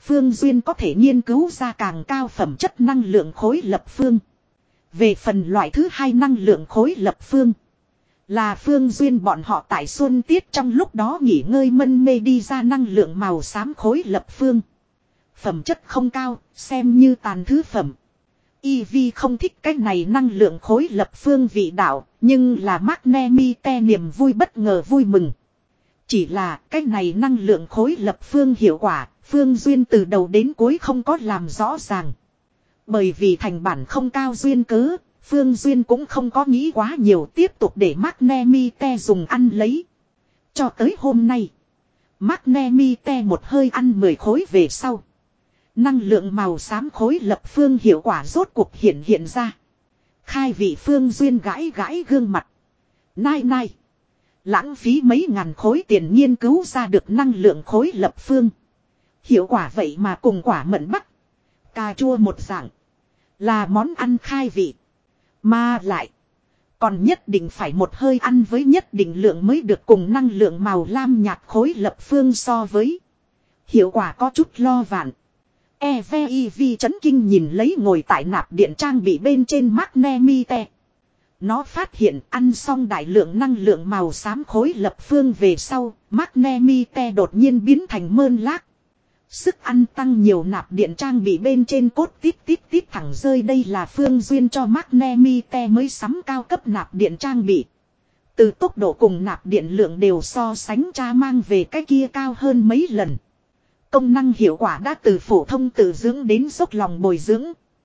A: Phương Duyên có thể nghiên cứu ra càng cao phẩm chất năng lượng khối lập phương. Về phần loại thứ hai năng lượng khối lập phương. Là Phương Duyên bọn họ tại xuân tiết trong lúc đó nghỉ ngơi mân mê đi ra năng lượng màu xám khối lập phương. Phẩm chất không cao, xem như tàn thứ phẩm. Y Vi không thích cái này năng lượng khối lập phương vị đạo, nhưng là Magnemite niềm vui bất ngờ vui mừng. Chỉ là cái này năng lượng khối lập phương hiệu quả, Phương Duyên từ đầu đến cuối không có làm rõ ràng. Bởi vì thành bản không cao duyên cớ, Phương Duyên cũng không có nghĩ quá nhiều tiếp tục để Magnemite dùng ăn lấy. Cho tới hôm nay, Magnemite một hơi ăn mười khối về sau. Năng lượng màu xám khối lập phương hiệu quả rốt cuộc hiện hiện ra. Khai vị Phương Duyên gãi gãi gương mặt. Nai nai. Lãng phí mấy ngàn khối tiền nghiên cứu ra được năng lượng khối lập phương. Hiệu quả vậy mà cùng quả mận bắc. Cà chua một dạng. Là món ăn khai vị. Mà lại. Còn nhất định phải một hơi ăn với nhất định lượng mới được cùng năng lượng màu lam nhạt khối lập phương so với. Hiệu quả có chút lo vạn. e vê i vê chấn kinh nhìn lấy ngồi tại nạp điện trang bị bên trên Magnemite. Nó phát hiện ăn xong đại lượng năng lượng màu xám khối lập phương về sau, Magnemite đột nhiên biến thành mơn lác. Sức ăn tăng nhiều nạp điện trang bị bên trên cốt tít tít tít thẳng rơi, đây là Phương Duyên cho Magnemite mới sắm cao cấp nạp điện trang bị. Từ tốc độ cùng nạp điện lượng đều so sánh cha mang về cái kia cao hơn mấy lần. Công năng hiệu quả đã từ phổ thông tự dưỡng đến dốc lòng bồi dưỡng.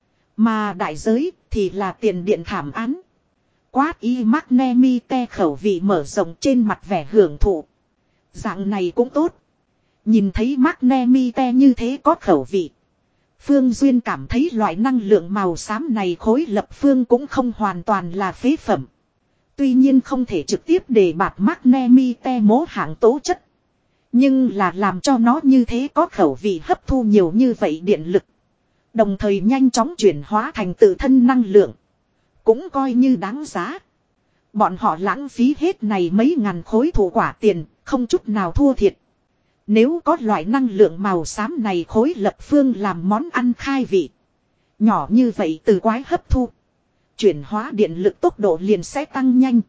A: Mà đại giới thì là tiền điện thảm án. Quát y Magnemite khẩu vị mở rộng trên mặt vẻ hưởng thụ. Dạng này cũng tốt. Nhìn thấy Magnemite như thế có khẩu vị. Phương Duyên cảm thấy loại năng lượng màu xám này khối lập phương cũng không hoàn toàn là phế phẩm. Tuy nhiên không thể trực tiếp đề bạt Magnemite mố hạng tố chất. Nhưng là làm cho nó như thế có khẩu vị hấp thu nhiều như vậy điện lực. Đồng thời nhanh chóng chuyển hóa thành tự thân năng lượng. Cũng coi như đáng giá. Bọn họ lãng phí hết này mấy ngàn khối thủ quả tiền, không chút nào thua thiệt. Nếu có loại năng lượng màu xám này khối lập phương làm món ăn khai vị. Nhỏ như vậy từ quái hấp thu. Chuyển hóa điện lực tốc độ liền sẽ tăng nhanh.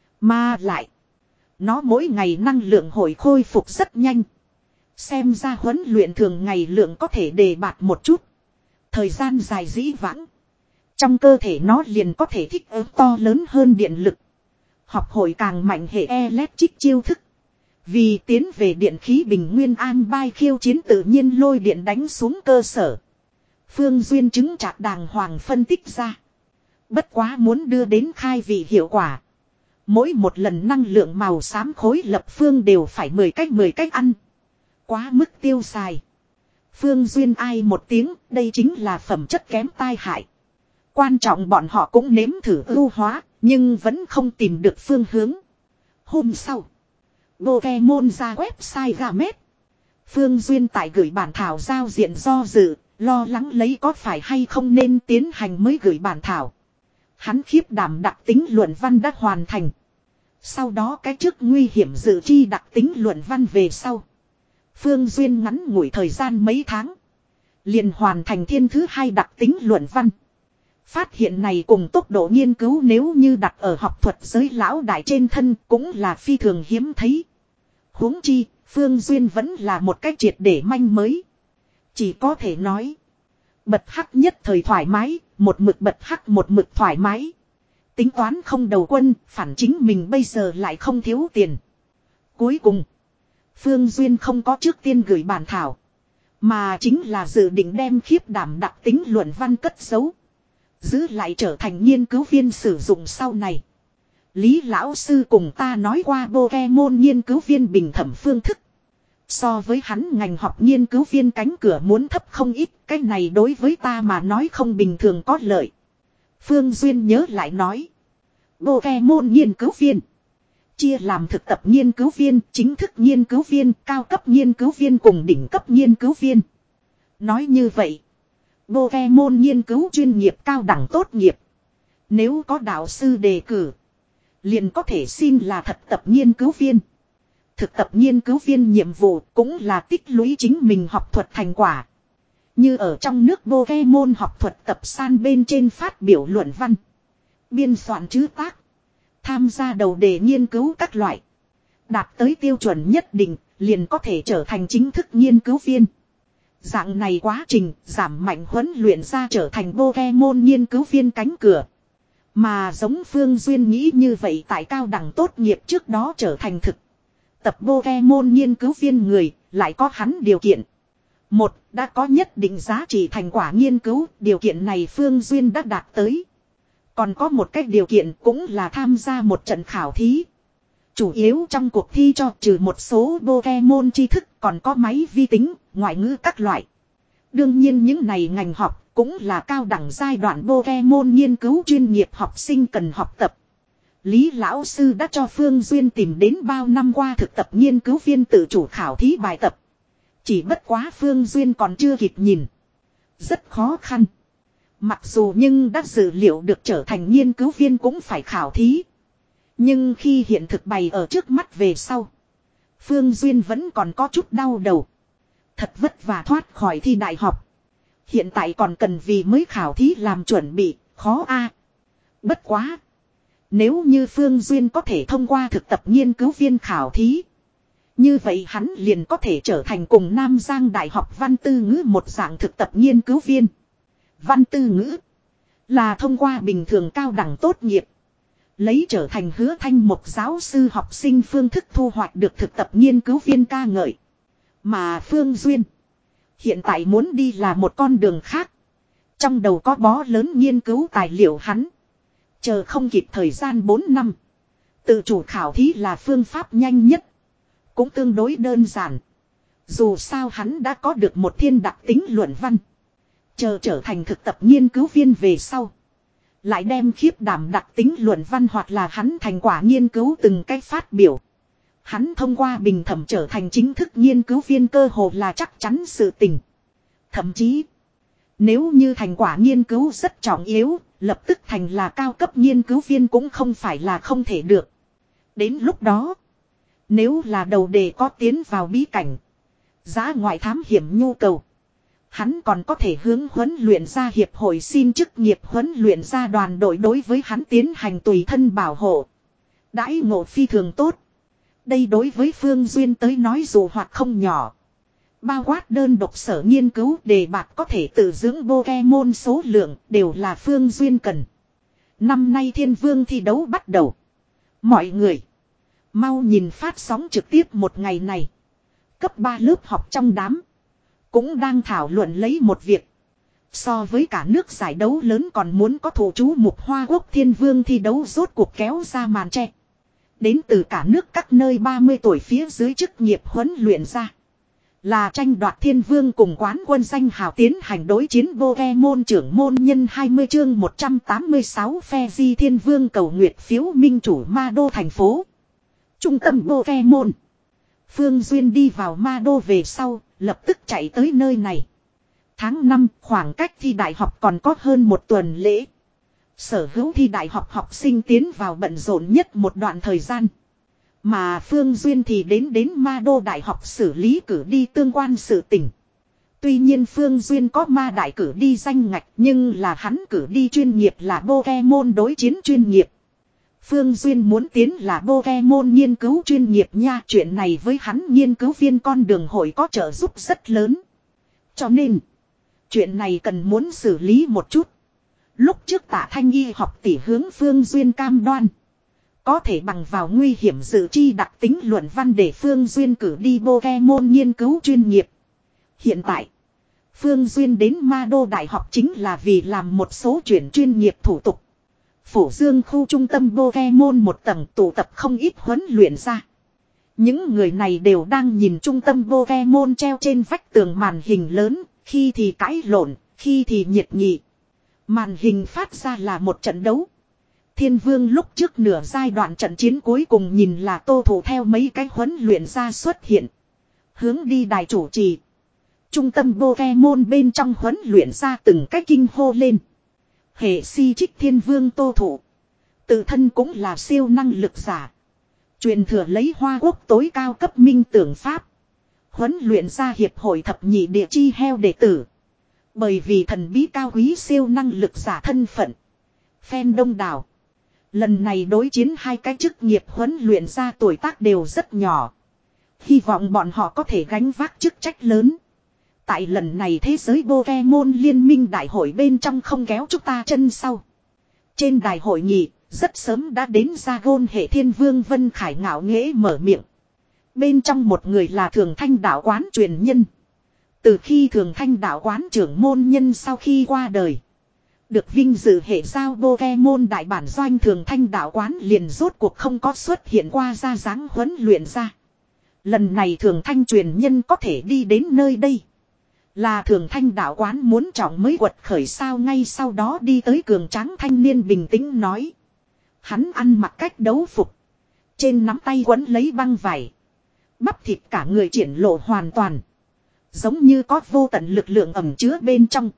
A: Mà lại. Nó mỗi ngày năng lượng hồi khôi phục rất nhanh. Xem ra huấn luyện thường ngày lượng có thể đề bạt một chút. Thời gian dài dĩ vãng. Trong cơ thể nó liền có thể thích ứng to lớn hơn điện lực. Học hội càng mạnh hệ electric chiêu thức. Vì tiến về điện khí bình nguyên an bai khiêu chiến tự nhiên lôi điện đánh xuống cơ sở. Phương Duyên chứng trạc đàng hoàng phân tích ra. Bất quá muốn đưa đến khai vị hiệu quả. Mỗi một lần năng lượng màu xám khối lập phương đều phải mười cách mười cách ăn. Quá mức tiêu xài. Phương Duyên ai một tiếng, đây chính là phẩm chất kém tai hại. Quan trọng bọn họ cũng nếm thử ưu hóa, nhưng vẫn không tìm được phương hướng. Hôm sau, Pokemon ra website Gamet. Phương Duyên tại gửi bản thảo giao diện do dự, lo lắng lấy có phải hay không nên tiến hành mới gửi bản thảo. Hắn khiếp đảm đặc tính luận văn đã hoàn thành. Sau đó cái trước nguy hiểm dự chi đặc tính luận văn về sau. Phương Duyên ngắn ngủi thời gian mấy tháng. Liền hoàn thành thiên thứ hai đặc tính luận văn. Phát hiện này cùng tốc độ nghiên cứu nếu như đặt ở học thuật giới lão đại trên thân cũng là phi thường hiếm thấy. Huống chi, Phương Duyên vẫn là một cách triệt để manh mới. Chỉ có thể nói. Bật hắc nhất thời thoải mái, một mực bật hắc một mực thoải mái. Tính toán không đầu quân, phản chính mình bây giờ lại không thiếu tiền. Cuối cùng, Phương Duyên không có trước tiên gửi bản thảo. Mà chính là dự định đem khiếp đảm đặc tính luận văn cất giấu. Giữ lại trở thành nghiên cứu viên sử dụng sau này. Lý lão sư cùng ta nói qua Pokemon nghiên cứu viên bình thẩm phương thức. So với hắn ngành học nghiên cứu viên cánh cửa muốn thấp không ít. Cái này đối với ta mà nói không bình thường có lợi. Phương Duyên nhớ lại nói. Pokemon nghiên cứu viên. Chia làm thực tập nghiên cứu viên, chính thức nghiên cứu viên, cao cấp nghiên cứu viên cùng đỉnh cấp nghiên cứu viên. Nói như vậy. Pokemon nghiên cứu chuyên nghiệp cao đẳng tốt nghiệp. Nếu có đạo sư đề cử. Liền có thể xin là thực tập nghiên cứu viên. Thực tập nghiên cứu viên nhiệm vụ cũng là tích lũy chính mình học thuật thành quả. Như ở trong nước Pokemon học thuật tập san bên trên phát biểu luận văn. Biên soạn chữ tác. Tham gia đầu đề nghiên cứu các loại. Đạt tới tiêu chuẩn nhất định, liền có thể trở thành chính thức nghiên cứu viên. Dạng này quá trình, giảm mạnh huấn luyện ra trở thành Pokemon nghiên cứu viên cánh cửa. Mà giống Phương Duyên nghĩ như vậy tại cao đẳng tốt nghiệp trước đó trở thành thực. Tập Pokemon nghiên cứu viên người, lại có hắn điều kiện. Một, đã có nhất định giá trị thành quả nghiên cứu, điều kiện này Phương Duyên đã đạt tới. Còn có một cách điều kiện cũng là tham gia một trận khảo thí. Chủ yếu trong cuộc thi cho trừ một số Pokemon tri thức còn có máy vi tính, ngoại ngữ các loại. Đương nhiên những này ngành học cũng là cao đẳng giai đoạn Pokemon nghiên cứu chuyên nghiệp học sinh cần học tập. Lý Lão Sư đã cho Phương Duyên tìm đến bao năm qua thực tập nghiên cứu viên tự chủ khảo thí bài tập. Chỉ bất quá Phương Duyên còn chưa kịp nhìn. Rất khó khăn. Mặc dù nhưng đã dự liệu được trở thành nghiên cứu viên cũng phải khảo thí. Nhưng khi hiện thực bày ở trước mắt về sau. Phương Duyên vẫn còn có chút đau đầu. Thật vất vả thoát khỏi thi đại học. Hiện tại còn cần vì mới khảo thí làm chuẩn bị, khó a. Bất quá. Nếu như Phương Duyên có thể thông qua thực tập nghiên cứu viên khảo thí. Như vậy hắn liền có thể trở thành cùng Nam Giang Đại học Văn Tư Ngữ một dạng thực tập nghiên cứu viên. Văn Tư Ngữ là thông qua bình thường cao đẳng tốt nghiệp. Lấy trở thành Hứa Thanh một giáo sư học sinh phương thức thu hoạch được thực tập nghiên cứu viên ca ngợi. Mà Phương Duyên hiện tại muốn đi là một con đường khác. Trong đầu có bó lớn nghiên cứu tài liệu hắn. Chờ không kịp thời gian bốn năm. Tự chủ khảo thí là phương pháp nhanh nhất. Cũng tương đối đơn giản. Dù sao hắn đã có được một thiên đặc tính luận văn. Chờ trở thành thực tập nghiên cứu viên về sau. Lại đem khiếp đảm đặc tính luận văn hoặc là hắn thành quả nghiên cứu từng cách phát biểu. Hắn thông qua bình thẩm trở thành chính thức nghiên cứu viên cơ hồ là chắc chắn sự tình. Thậm chí, nếu như thành quả nghiên cứu rất trọng yếu, lập tức thành là cao cấp nghiên cứu viên cũng không phải là không thể được. Đến lúc đó, nếu là đầu đề có tiến vào bí cảnh, giá ngoại thám hiểm nhu cầu, hắn còn có thể hướng huấn luyện gia hiệp hội xin chức nghiệp huấn luyện gia đoàn đội đối với hắn tiến hành tùy thân bảo hộ. Đãi ngộ phi thường tốt. Đây đối với Phương Duyên tới nói dù hoặc không nhỏ. Bao quát đơn độc sở nghiên cứu đề bạt có thể tự dưỡng Pokemon số lượng đều là Phương Duyên cần. Năm nay Thiên Vương thi đấu bắt đầu. Mọi người mau nhìn phát sóng trực tiếp một ngày này. Cấp ba lớp học trong đám cũng đang thảo luận lấy một việc. So với cả nước giải đấu lớn còn muốn có thủ chú mục Hoa Quốc Thiên Vương thi đấu rốt cuộc kéo ra màn che. Đến từ cả nước các nơi ba mươi tuổi phía dưới chức nghiệp huấn luyện ra. Là tranh đoạt Thiên Vương cùng quán quân danh hào tiến hành đối chiến Pokemon trưởng môn nhân hai mươi chương một trăm tám mươi sáu phe di Thiên Vương cầu nguyệt phiếu minh chủ Ma Đô thành phố. Trung tâm Pokemon. Phương Duyên đi vào Ma Đô về sau, lập tức chạy tới nơi này. Tháng năm, khoảng cách thi đại học còn có hơn một tuần lễ. Sở hữu thi đại học học sinh tiến vào bận rộn nhất một đoạn thời gian. Mà Phương Duyên thì đến đến Ma Đô Đại học xử lý cử đi tương quan sự tình. Tuy nhiên Phương Duyên có ma đại cử đi danh ngạch nhưng là hắn cử đi chuyên nghiệp là Pokemon đối chiến chuyên nghiệp. Phương Duyên muốn tiến là Pokemon nghiên cứu chuyên nghiệp nha. Chuyện này với hắn nghiên cứu viên con đường hội có trợ giúp rất lớn. Cho nên, chuyện này cần muốn xử lý một chút. Lúc trước Tạ Thanh Y học tỷ hướng Phương Duyên cam đoan. Có thể bằng vào nguy hiểm dự chi đặc tính luận văn để Phương Duyên cử đi Pokemon nghiên cứu chuyên nghiệp. Hiện tại, Phương Duyên đến Ma Đô Đại học chính là vì làm một số chuyển chuyên nghiệp thủ tục. Phổ Dương khu trung tâm Pokemon một tầng tụ tập không ít huấn luyện ra. Những người này đều đang nhìn trung tâm Pokemon treo trên vách tường màn hình lớn, khi thì cãi lộn, khi thì nhiệt nghị. Màn hình phát ra là một trận đấu. Thiên Vương lúc trước nửa giai đoạn trận chiến cuối cùng nhìn là Tô Thủ theo mấy cái huấn luyện ra xuất hiện. Hướng đi đài chủ trì. Trung tâm Pokemon bên trong huấn luyện ra từng cái kinh hô lên. Hệ si trích Thiên Vương Tô Thủ. Tự thân cũng là siêu năng lực giả. Truyền thừa lấy Hoa Quốc tối cao cấp minh tưởng pháp. Huấn luyện ra hiệp hội thập nhị địa chi heo đệ tử. Bởi vì thần bí cao quý siêu năng lực giả thân phận. Fan đông đảo. Lần này đối chiến hai cái chức nghiệp huấn luyện ra tuổi tác đều rất nhỏ. Hy vọng bọn họ có thể gánh vác chức trách lớn. Tại lần này thế giới Pokemon liên minh đại hội bên trong không kéo chúng ta chân sau. Trên đài hội nghị, rất sớm đã đến Dragon hệ thiên vương Vân Khải ngạo nghễ mở miệng. Bên trong một người là Thường Thanh đạo quán truyền nhân. Từ khi Thường Thanh đạo quán trưởng môn nhân sau khi qua đời. Được vinh dự hệ giao Pokemon đại bản doanh Thường Thanh đạo quán liền rốt cuộc không có xuất hiện qua ra dáng huấn luyện ra. Lần này Thường Thanh truyền nhân có thể đi đến nơi đây. Là Thường Thanh đạo quán muốn trọng mới quật khởi sao ngay sau đó đi tới cường tráng thanh niên bình tĩnh nói. Hắn ăn mặc cách đấu phục. Trên nắm tay quấn lấy băng vải. Bắp thịt cả người triển lộ hoàn toàn. Giống như có vô tận lực lượng ẩm chứa bên trong.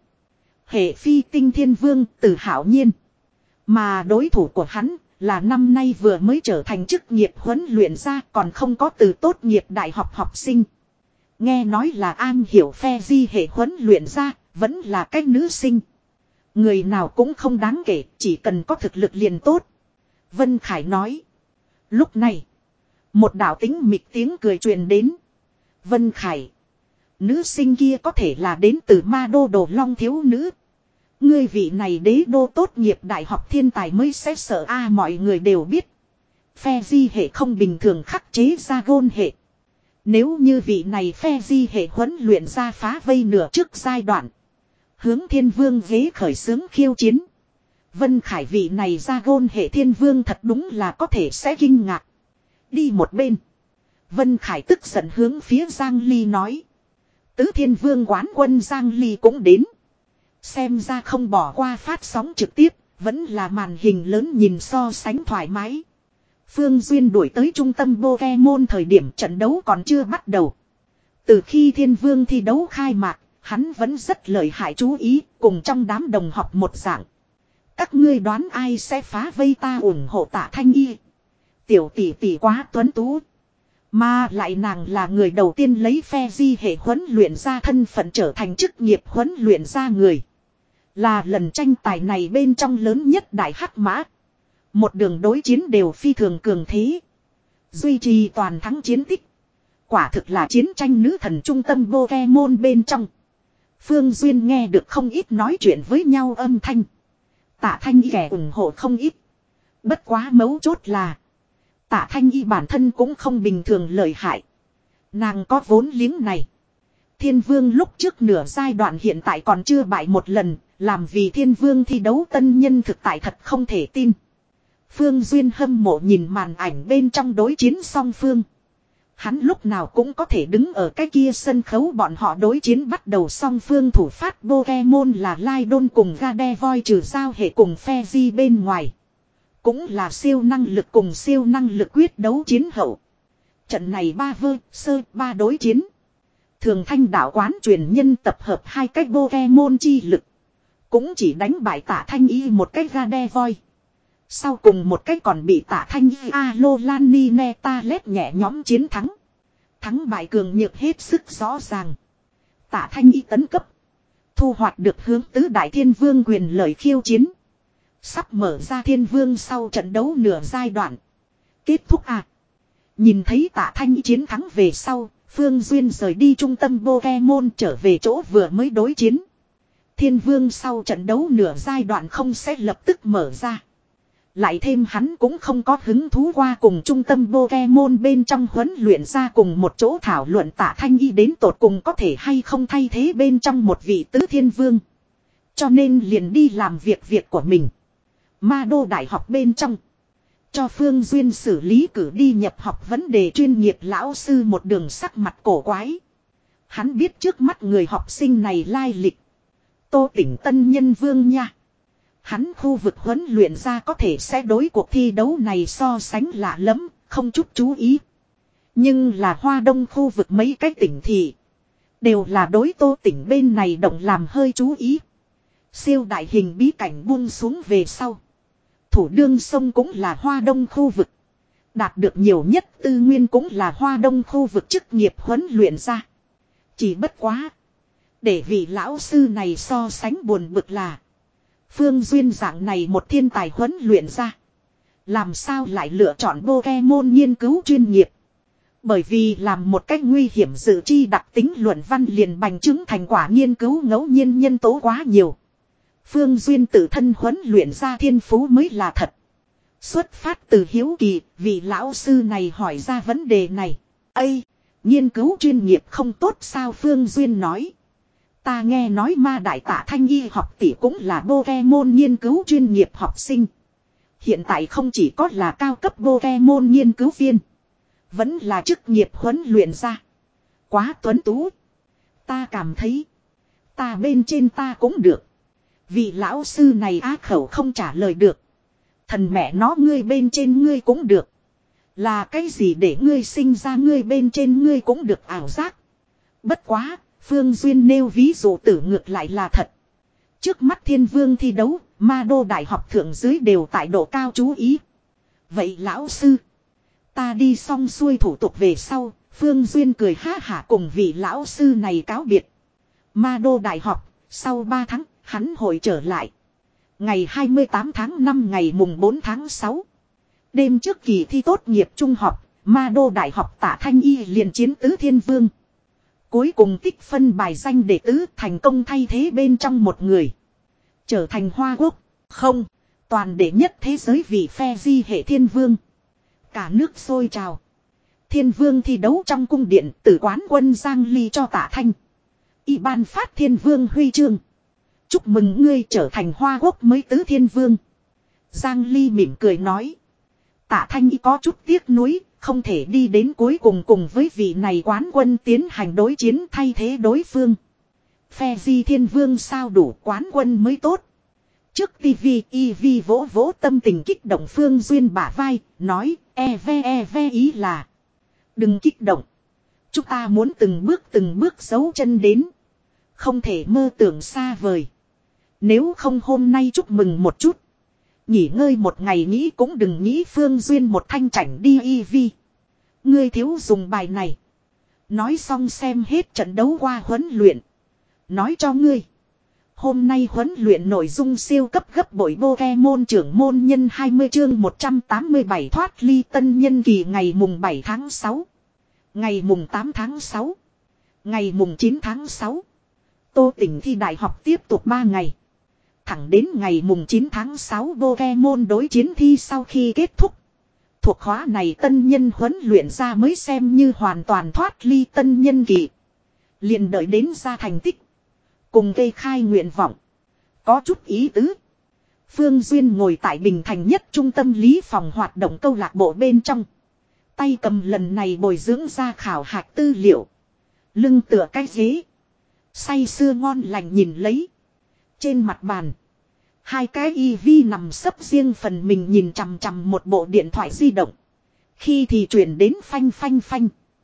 A: Hệ phi tinh thiên vương Từ Hạo Nhiên. Mà đối thủ của hắn là năm nay vừa mới trở thành chức nghiệp huấn luyện ra còn không có từ tốt nghiệp đại học học sinh. Nghe nói là an hiểu phe di hệ huấn luyện ra, vẫn là cách nữ sinh. Người nào cũng không đáng kể, chỉ cần có thực lực liền tốt. Vân Khải nói. Lúc này, một đạo tính mịt tiếng cười truyền đến. Vân Khải. Nữ sinh kia có thể là đến từ ma đô đồ long thiếu nữ. Ngươi vị này đế đô tốt nghiệp đại học thiên tài mới sẽ sợ a à, mọi người đều biết. Phe di hệ không bình thường khắc chế ra gôn hệ. Nếu như vị này phe di hệ huấn luyện ra phá vây nửa trước giai đoạn. Hướng thiên vương ghế khởi xướng khiêu chiến. Vân Khải vị này ra gôn hệ thiên vương thật đúng là có thể sẽ kinh ngạc. Đi một bên. Vân Khải tức giận hướng phía Giang Ly nói. Tứ thiên vương quán quân Giang Ly cũng đến. Xem ra không bỏ qua phát sóng trực tiếp. Vẫn là màn hình lớn nhìn so sánh thoải mái. Phương Duyên đuổi tới trung tâm Pokemon thời điểm trận đấu còn chưa bắt đầu. Từ khi thiên vương thi đấu khai mạc, hắn vẫn rất lợi hại chú ý, cùng trong đám đồng học một dạng. Các ngươi đoán ai sẽ phá vây ta ủng hộ Tạ Thanh Y. Tiểu tỷ tỷ quá tuấn tú. Mà lại nàng là người đầu tiên lấy phe di hệ huấn luyện ra thân phận trở thành chức nghiệp huấn luyện ra người. Là lần tranh tài này bên trong lớn nhất đại hắc mã. Một đường đối chiến đều phi thường cường thế. Duy trì toàn thắng chiến tích. Quả thực là chiến tranh nữ thần trung tâm Pokemon bên trong. Phương Duyên nghe được không ít nói chuyện với nhau âm thanh. Tạ Thanh Y kẻ ủng hộ không ít. Bất quá mấu chốt là. Tạ Thanh Y bản thân cũng không bình thường lợi hại. Nàng có vốn liếng này. Thiên Vương lúc trước nửa giai đoạn hiện tại còn chưa bại một lần. Làm vì Thiên Vương thi đấu tân nhân thực tại thật không thể tin. Phương Duyên hâm mộ nhìn màn ảnh bên trong đối chiến song phương. Hắn lúc nào cũng có thể đứng ở cái kia sân khấu bọn họ đối chiến bắt đầu song phương thủ phát Pokemon là Lydon cùng Gardevoir trừ giao hệ cùng Fezi bên ngoài. Cũng là siêu năng lực cùng siêu năng lực quyết đấu chiến hậu. Trận này ba vơ, sơ, ba đối chiến. Thường Thanh đạo quán truyền nhân tập hợp hai cái Pokemon chi lực. Cũng chỉ đánh bại Tạ Thanh Y một cái Gardevoir. Sau cùng một cái còn bị Tạ Thanh Y Alolani Netalet nhẹ nhõm chiến thắng. Thắng bại cường nhược hết sức rõ ràng. Tạ Thanh Y tấn cấp. Thu hoạch được hướng tứ đại thiên vương quyền lợi khiêu chiến. Sắp mở ra thiên vương sau trận đấu nửa giai đoạn. Kết thúc à. Nhìn thấy Tạ Thanh Y chiến thắng về sau. Phương Duyên rời đi trung tâm Pokemon trở về chỗ vừa mới đối chiến. Thiên vương sau trận đấu nửa giai đoạn không sẽ lập tức mở ra. Lại thêm hắn cũng không có hứng thú qua cùng trung tâm Pokemon bên trong huấn luyện ra cùng một chỗ thảo luận Tạ Thanh Y đến tột cùng có thể hay không thay thế bên trong một vị tứ thiên vương. Cho nên liền đi làm việc việc của mình. Ma đô đại học bên trong. Cho Phương Duyên xử lý cử đi nhập học vấn đề chuyên nghiệp lão sư một đường sắc mặt cổ quái. Hắn biết trước mắt người học sinh này lai lịch. Tô Tỉnh Tân Nhân Vương nha. Hắn khu vực huấn luyện ra có thể sẽ đối cuộc thi đấu này so sánh lạ lắm, không chút chú ý. Nhưng là Hoa Đông khu vực mấy cái tỉnh thị. Đều là đối Tô Tỉnh bên này động làm hơi chú ý. Siêu đại hình bí cảnh buông xuống về sau. Thủ đương sông cũng là Hoa Đông khu vực. Đạt được nhiều nhất tư nguyên cũng là Hoa Đông khu vực chức nghiệp huấn luyện ra. Chỉ bất quá. Để vị lão sư này so sánh buồn bực là. Phương Duyên dạng này một thiên tài huấn luyện ra. Làm sao lại lựa chọn Pokemon nghiên cứu chuyên nghiệp. Bởi vì làm một cách nguy hiểm dự chi đặc tính luận văn liền bành chứng thành quả nghiên cứu ngẫu nhiên nhân tố quá nhiều. Phương Duyên tự thân huấn luyện ra thiên phú mới là thật. Xuất phát từ hiếu kỳ, vị lão sư này hỏi ra vấn đề này. Ây, nghiên cứu chuyên nghiệp không tốt sao Phương Duyên nói. Ta nghe nói ma đại tạ thanh y học tỷ cũng là Pokemon nghiên cứu chuyên nghiệp học sinh. Hiện tại không chỉ có là cao cấp Pokemon nghiên cứu viên. Vẫn là chức nghiệp huấn luyện ra. Quá tuấn tú. Ta cảm thấy. Ta bên trên ta cũng được. Vị lão sư này á khẩu không trả lời được. Thần mẹ nó ngươi bên trên ngươi cũng được. Là cái gì để ngươi sinh ra ngươi bên trên ngươi cũng được ảo giác. Bất quá, Phương Duyên nêu ví dụ tử ngược lại là thật. Trước mắt thiên vương thi đấu, ma đô đại học thượng dưới đều tại độ cao chú ý. Vậy lão sư, ta đi xong xuôi thủ tục về sau, Phương Duyên cười ha hả cùng vị lão sư này cáo biệt. Ma đô đại học, sau ba tháng, hắn hội trở lại. Ngày hai mươi tám tháng năm ngày mùng bốn tháng sáu. Đêm trước kỳ thi tốt nghiệp trung học, ma đô đại học Tạ Thanh Y liền chiến tứ thiên vương. Cuối cùng tích phân bài danh đệ tứ thành công thay thế bên trong một người. Trở thành Hoa Quốc, không, toàn đệ nhất thế giới vì phe di hệ thiên vương. Cả nước sôi trào. Thiên vương thi đấu trong cung điện tử quán quân Giang Ly cho Tạ Thanh Y ban phát thiên vương huy chương. Chúc mừng ngươi trở thành Hoa Quốc mới tứ thiên vương. Giang Ly mỉm cười nói. Tạ Thanh Y có chút tiếc nuối, không thể đi đến cuối cùng cùng với vị này quán quân tiến hành đối chiến thay thế đối phương. Phe di thiên vương sao đủ quán quân mới tốt. Trước tivi y vi vỗ vỗ tâm tình kích động Phương Duyên bả vai, nói e ve e ve ý là. Đừng kích động. Chúng ta muốn từng bước từng bước giấu chân đến. Không thể mơ tưởng xa vời. Nếu không hôm nay chúc mừng một chút. Nghỉ ngơi một ngày nghĩ cũng đừng nghĩ Phương Duyên một thanh chảnh đi y vi. Ngươi thiếu dùng bài này. Nói xong xem hết trận đấu qua huấn luyện. Nói cho ngươi. Hôm nay huấn luyện nội dung siêu cấp gấp bội Pokemon trưởng môn nhân hai mươi chương một trăm tám mươi bảy thoát ly tân nhân kỳ ngày mùng bảy tháng sáu. Ngày mùng tám tháng sáu. Ngày mùng chín tháng sáu. Tô Tỉnh thi đại học tiếp tục ba ngày. Thẳng đến ngày mùng chín tháng sáu Pokemon đối chiến thi sau khi kết thúc. Thuộc khóa này tân nhân huấn luyện ra mới xem như hoàn toàn thoát ly tân nhân kỳ. Liền đợi đến ra thành tích. Cùng kê khai nguyện vọng. Có chút ý tứ. Phương Duyên ngồi tại Bình Thành nhất trung tâm lý phòng hoạt động câu lạc bộ bên trong. Tay cầm lần này bồi dưỡng ra khảo hạch tư liệu. Lưng tựa cái ghế. Say sưa ngon lành nhìn lấy. Trên mặt bàn. Hai cái y vi nằm sấp riêng phần mình nhìn chằm chằm một bộ điện thoại di động. Khi thì truyền đến phanh phanh phanh.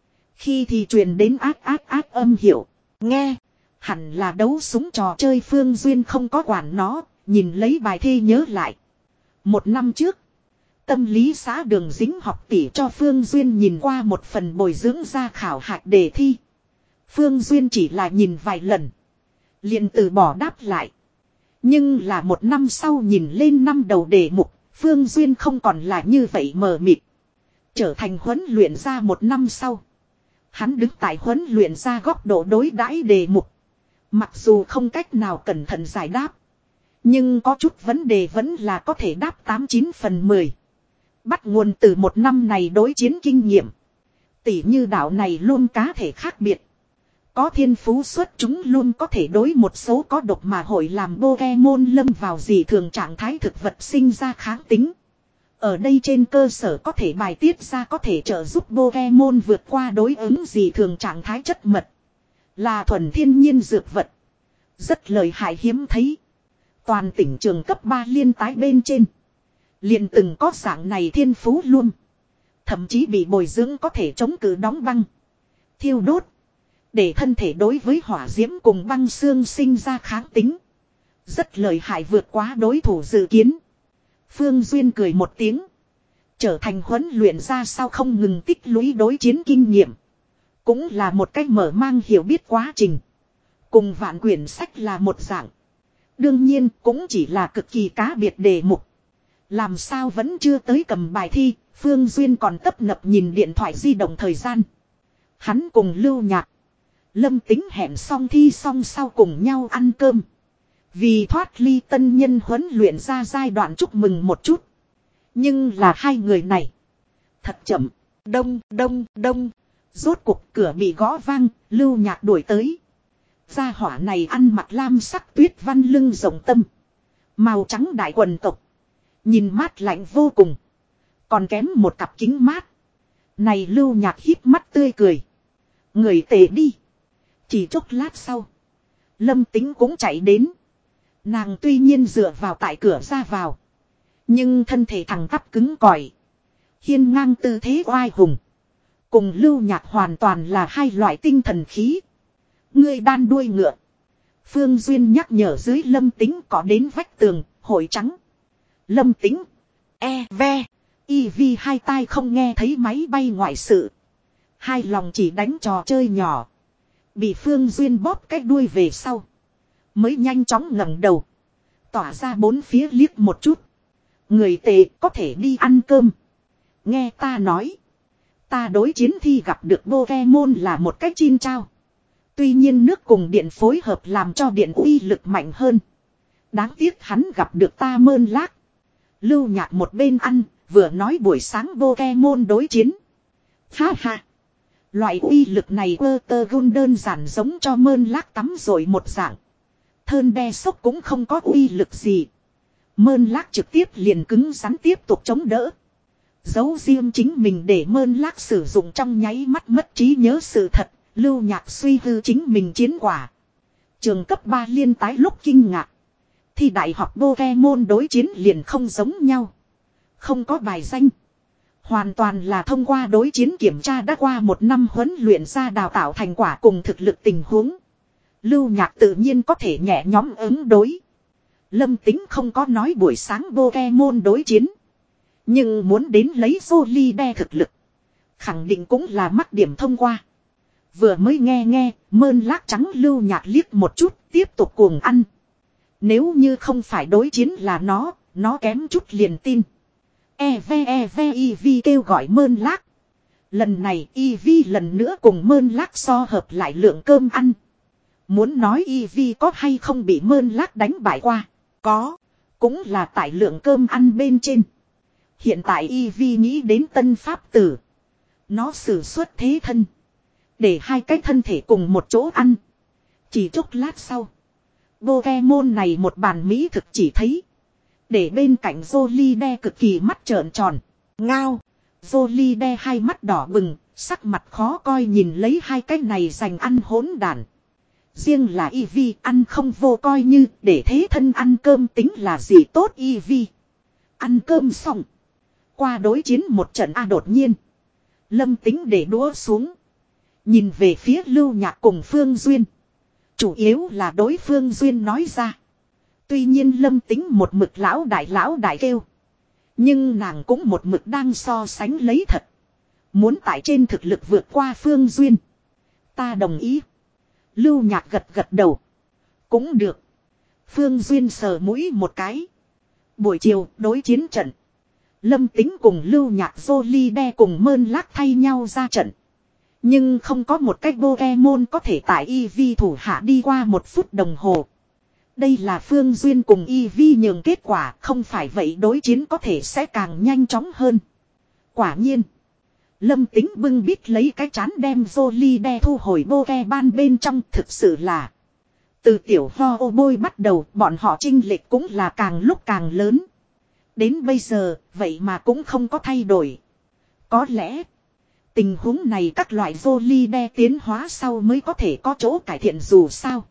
A: Khi thì truyền đến ác ác ác âm hiệu. Nghe. Hẳn là đấu súng trò chơi Phương Duyên không có quản nó. Nhìn lấy bài thi nhớ lại. Một năm trước. Tâm lý xã Đường Dính học tỷ cho Phương Duyên nhìn qua một phần bồi dưỡng ra khảo hạch đề thi. Phương Duyên chỉ là nhìn vài lần. Liền từ bỏ đáp lại. Nhưng là một năm sau nhìn lên năm đầu đề mục, Phương Duyên không còn là như vậy mờ mịt. Trở thành huấn luyện ra một năm sau. Hắn đứng tại huấn luyện ra góc độ đối đãi đề mục. Mặc dù không cách nào cẩn thận giải đáp. Nhưng có chút vấn đề vẫn là có thể đáp tám chín phần mười. Bắt nguồn từ một năm này đối chiến kinh nghiệm. Tỉ như đạo này luôn cá thể khác biệt. Có thiên phú xuất chúng luôn có thể đối một số có độc mà hội làm Pokemon lâm vào dị thường trạng thái thực vật sinh ra kháng tính. Ở đây trên cơ sở có thể bài tiết ra có thể trợ giúp Pokemon vượt qua đối ứng dị thường trạng thái chất mật. Là thuần thiên nhiên dược vật. Rất lợi hại hiếm thấy. Toàn tỉnh trường cấp ba liên tái bên trên. Liền từng có dạng này thiên phú luôn. Thậm chí bị bồi dưỡng có thể chống cự đóng băng. Thiêu đốt. Để thân thể đối với hỏa diễm cùng băng xương sinh ra kháng tính. Rất lợi hại vượt quá đối thủ dự kiến. Phương Duyên cười một tiếng. Trở thành huấn luyện ra sao không ngừng tích lũy đối chiến kinh nghiệm. Cũng là một cách mở mang hiểu biết quá trình. Cùng vạn quyển sách là một dạng. Đương nhiên cũng chỉ là cực kỳ cá biệt đề mục. Làm sao vẫn chưa tới cầm bài thi, Phương Duyên còn tấp nập nhìn điện thoại di động thời gian. Hắn cùng Lưu Nhạc, Lâm Tính hẹn xong thi xong sau cùng nhau ăn cơm. Vì thoát ly tân nhân huấn luyện ra giai đoạn chúc mừng một chút. Nhưng là hai người này. Thật chậm, đông, đông, đông. Rốt cuộc cửa bị gõ vang, Lưu Nhạc đuổi tới. Gia hỏa này ăn mặc lam sắc tuyết văn lưng rộng tâm. Màu trắng đại quần tộc. Nhìn mát lạnh vô cùng. Còn kém một cặp kính mát. Này Lưu Nhạc híp mắt tươi cười. Người tệ đi. Chỉ chốc lát sau. Lâm Tính cũng chạy đến. Nàng tuy nhiên dựa vào tại cửa ra vào. Nhưng thân thể thẳng tắp cứng cỏi. Hiên ngang tư thế oai hùng. Cùng Lưu Nhạc hoàn toàn là hai loại tinh thần khí. Ngươi đan đuôi ngựa. Phương Duyên nhắc nhở dưới Lâm Tính có đến vách tường, hội trắng. Lâm Tính. E, ve. Y vi hai tai không nghe thấy máy bay ngoại sự. Hai lòng chỉ đánh trò chơi nhỏ. Bị Phương Duyên bóp cái đuôi về sau. Mới nhanh chóng ngẩng đầu. Tỏa ra bốn phía liếc một chút. Người tệ có thể đi ăn cơm. Nghe ta nói. Ta đối chiến thi gặp được Pokemon là một cách chin trao. Tuy nhiên nước cùng điện phối hợp làm cho điện uy lực mạnh hơn. Đáng tiếc hắn gặp được ta mơn lác. Lưu Nhạc một bên ăn, vừa nói buổi sáng Pokemon đối chiến. Ha ha. Loại uy lực này Watergun đơn giản giống cho mơn lác tắm rồi một dạng. Thơn đe sốc cũng không có uy lực gì. Mơn lác trực tiếp liền cứng rắn tiếp tục chống đỡ. Giấu riêng chính mình để mơn lác sử dụng trong nháy mắt mất trí nhớ sự thật. Lưu Nhạc suy hư chính mình chiến quả. Trường cấp ba liên tái lúc kinh ngạc. Thì đại học Pokemon đối chiến liền không giống nhau. Không có bài danh. Hoàn toàn là thông qua đối chiến kiểm tra đã qua một năm huấn luyện ra đào tạo thành quả cùng thực lực tình huống. Lưu Nhạc tự nhiên có thể nhẹ nhóm ứng đối. Lâm Tính không có nói buổi sáng Pokemon đối chiến. Nhưng muốn đến lấy Solide thực lực. Khẳng định cũng là mắc điểm thông qua. Vừa mới nghe nghe, mơn lác trắng Lưu Nhạc liếc một chút, tiếp tục cuồng ăn. Nếu như không phải đối chiến là nó, nó kém chút liền tin. Eve Eve Eevee kêu gọi mơn lác. Lần này Eevee lần nữa cùng mơn lác so hợp lại lượng cơm ăn. Muốn nói Eevee có hay không bị mơn lác đánh bại qua? Có. Cũng là tại lượng cơm ăn bên trên. Hiện tại Eevee nghĩ đến tân pháp tử. Nó sử xuất thế thân. Để hai cái thân thể cùng một chỗ ăn. Chỉ chốc lát sau. Pokemon này một bàn mỹ thực chỉ thấy. Để bên cạnh Solide cực kỳ mắt trợn tròn. Ngao. Solide hai mắt đỏ bừng. Sắc mặt khó coi nhìn lấy hai cái này dành ăn hỗn đản. Riêng là Eevee ăn không vô coi như. Để thế thân ăn cơm tính là gì tốt Eevee. Ăn cơm xong. Qua đối chiến một trận A đột nhiên. Lâm Tính để đũa xuống. Nhìn về phía Lưu Nhạc cùng Phương Duyên. Chủ yếu là đối Phương Duyên nói ra. Tuy nhiên Lâm Tính một mực lão đại lão đại kêu. Nhưng nàng cũng một mực đang so sánh lấy thật. Muốn tại trên thực lực vượt qua Phương Duyên. Ta đồng ý. Lưu Nhạc gật gật đầu. Cũng được. Phương Duyên sờ mũi một cái. Buổi chiều đối chiến trận. Lâm Tính cùng Lưu Nhạc Solide cùng mơn lác thay nhau ra trận. Nhưng không có một cách Pokemon có thể tại Eevee thủ hạ đi qua một phút đồng hồ. Đây là Phương Duyên cùng Eevee nhường kết quả, không phải vậy đối chiến có thể sẽ càng nhanh chóng hơn. Quả nhiên. Lâm Tính bưng bít lấy cái chán đem Solide thu hồi Pokemon bên trong thực sự là. Từ tiểu ho ô bôi bắt đầu bọn họ chênh lệch cũng là càng lúc càng lớn. Đến bây giờ, vậy mà cũng không có thay đổi. Có lẽ, tình huống này các loại Solide tiến hóa sau mới có thể có chỗ cải thiện dù sao.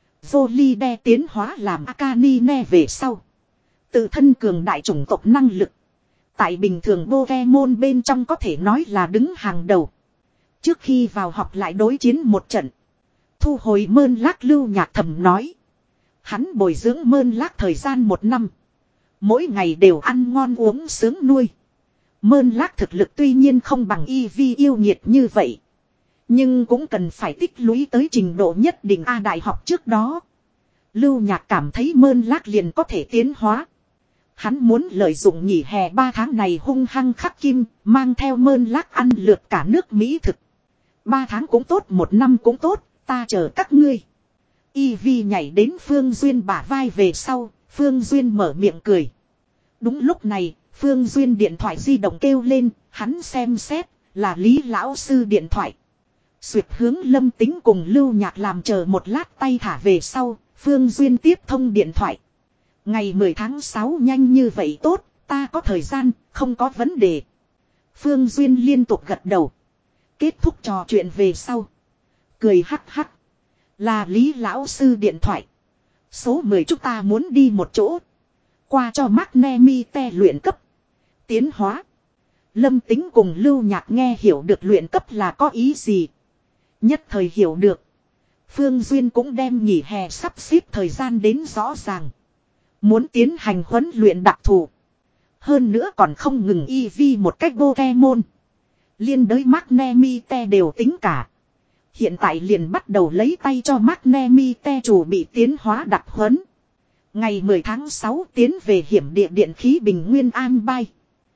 A: Solide tiến hóa làm Akanine về sau. Tự thân cường đại chủng tộc năng lực. Tại bình thường Pokemon bên trong có thể nói là đứng hàng đầu. Trước khi vào học lại đối chiến một trận. Thu hồi mơn lác Lưu Nhạc thầm nói. Hắn bồi dưỡng mơn lác thời gian một năm. Mỗi ngày đều ăn ngon uống sướng nuôi. Mơn lác thực lực tuy nhiên không bằng Eevee yêu nghiệt như vậy. Nhưng cũng cần phải tích lũy tới trình độ nhất định A đại học trước đó. Lưu Nhạc cảm thấy Mơn Lác liền có thể tiến hóa. Hắn muốn lợi dụng nghỉ hè ba tháng này hung hăng khắc kim, mang theo Mơn Lác ăn lượt cả nước Mỹ thực. Ba tháng cũng tốt, một năm cũng tốt, ta chờ các ngươi. Y Vi nhảy đến Phương Duyên bả vai về sau, Phương Duyên mở miệng cười. Đúng lúc này, Phương Duyên điện thoại di động kêu lên, hắn xem xét, là Lý lão sư điện thoại. Duyệt hướng Lâm Tính cùng Lưu Nhạc làm chờ một lát tay thả về sau, Phương Duyên tiếp thông điện thoại. Ngày mười tháng sáu nhanh như vậy tốt, ta có thời gian, không có vấn đề. Phương Duyên liên tục gật đầu. Kết thúc trò chuyện về sau. Cười hắc hắc. Là Lý lão sư điện thoại. Số mười chúng ta muốn đi một chỗ. Qua cho Magnemite luyện cấp. Tiến hóa. Lâm Tính cùng Lưu Nhạc nghe hiểu được luyện cấp là có ý gì. Nhất thời hiểu được. Phương Duyên cũng đem nghỉ hè sắp xếp thời gian đến rõ ràng. Muốn tiến hành huấn luyện đặc thù. Hơn nữa còn không ngừng y vi một cách Pokemon. Liên đới Magnemite đều tính cả. Hiện tại liền bắt đầu lấy tay cho Magnemite chủ bị tiến hóa đặc huấn. Ngày mười tháng sáu tiến về hiểm địa điện khí bình nguyên An Bay.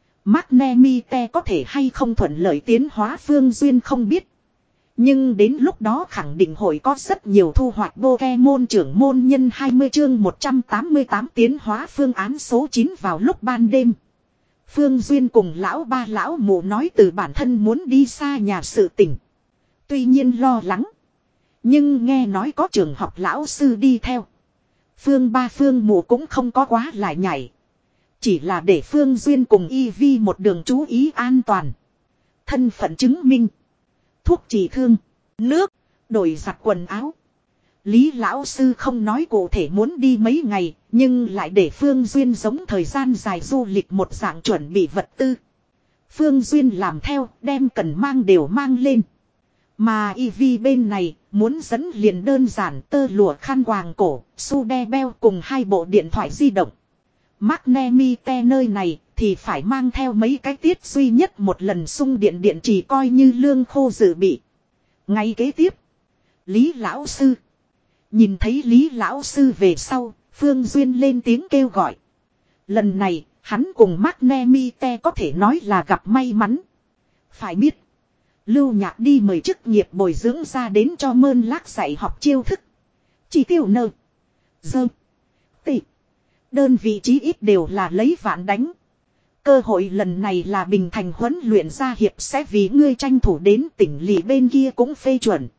A: Magnemite có thể hay không thuận lợi tiến hóa Phương Duyên không biết. Nhưng đến lúc đó khẳng định hội có rất nhiều thu hoạch Pokemon trưởng môn nhân hai mươi chương một trăm tám mươi tám tiến hóa phương án số chín vào lúc ban đêm. Phương Duyên cùng lão ba lão mụ nói từ bản thân muốn đi xa nhà sự tỉnh. Tuy nhiên lo lắng. Nhưng nghe nói có trường học lão sư đi theo. Phương ba phương mụ cũng không có quá lại nhảy. Chỉ là để Phương Duyên cùng Y Vi một đường chú ý an toàn. Thân phận chứng minh. Thuốc trị thương. Nước. Đổi giặt quần áo. Lý lão sư không nói cụ thể muốn đi mấy ngày. Nhưng lại để Phương Duyên giống thời gian dài du lịch một dạng chuẩn bị vật tư. Phương Duyên làm theo đem cần mang đều mang lên. Mà Y Vi bên này muốn dẫn liền đơn giản tơ lụa khăn quàng cổ, su đe beo cùng hai bộ điện thoại di động. Magnemite nơi này thì phải mang theo mấy cái tiết duy nhất một lần xung điện điện chỉ coi như lương khô dự bị. Ngay kế tiếp, Lý lão sư. Nhìn thấy Lý lão sư về sau, Phương Duyên lên tiếng kêu gọi. Lần này, hắn cùng Magnemite có thể nói là gặp may mắn. Phải biết, Lưu Nhạc đi mời chức nghiệp bồi dưỡng ra đến cho Mơn Lác dạy học chiêu thức. Chỉ tiêu nơ. Dơ. Tị. Đơn vị trí ít đều là lấy vạn đánh. Cơ hội lần này là Bình Thành huấn luyện gia hiệp sẽ vì ngươi tranh thủ đến tỉnh lỵ bên kia cũng phê chuẩn.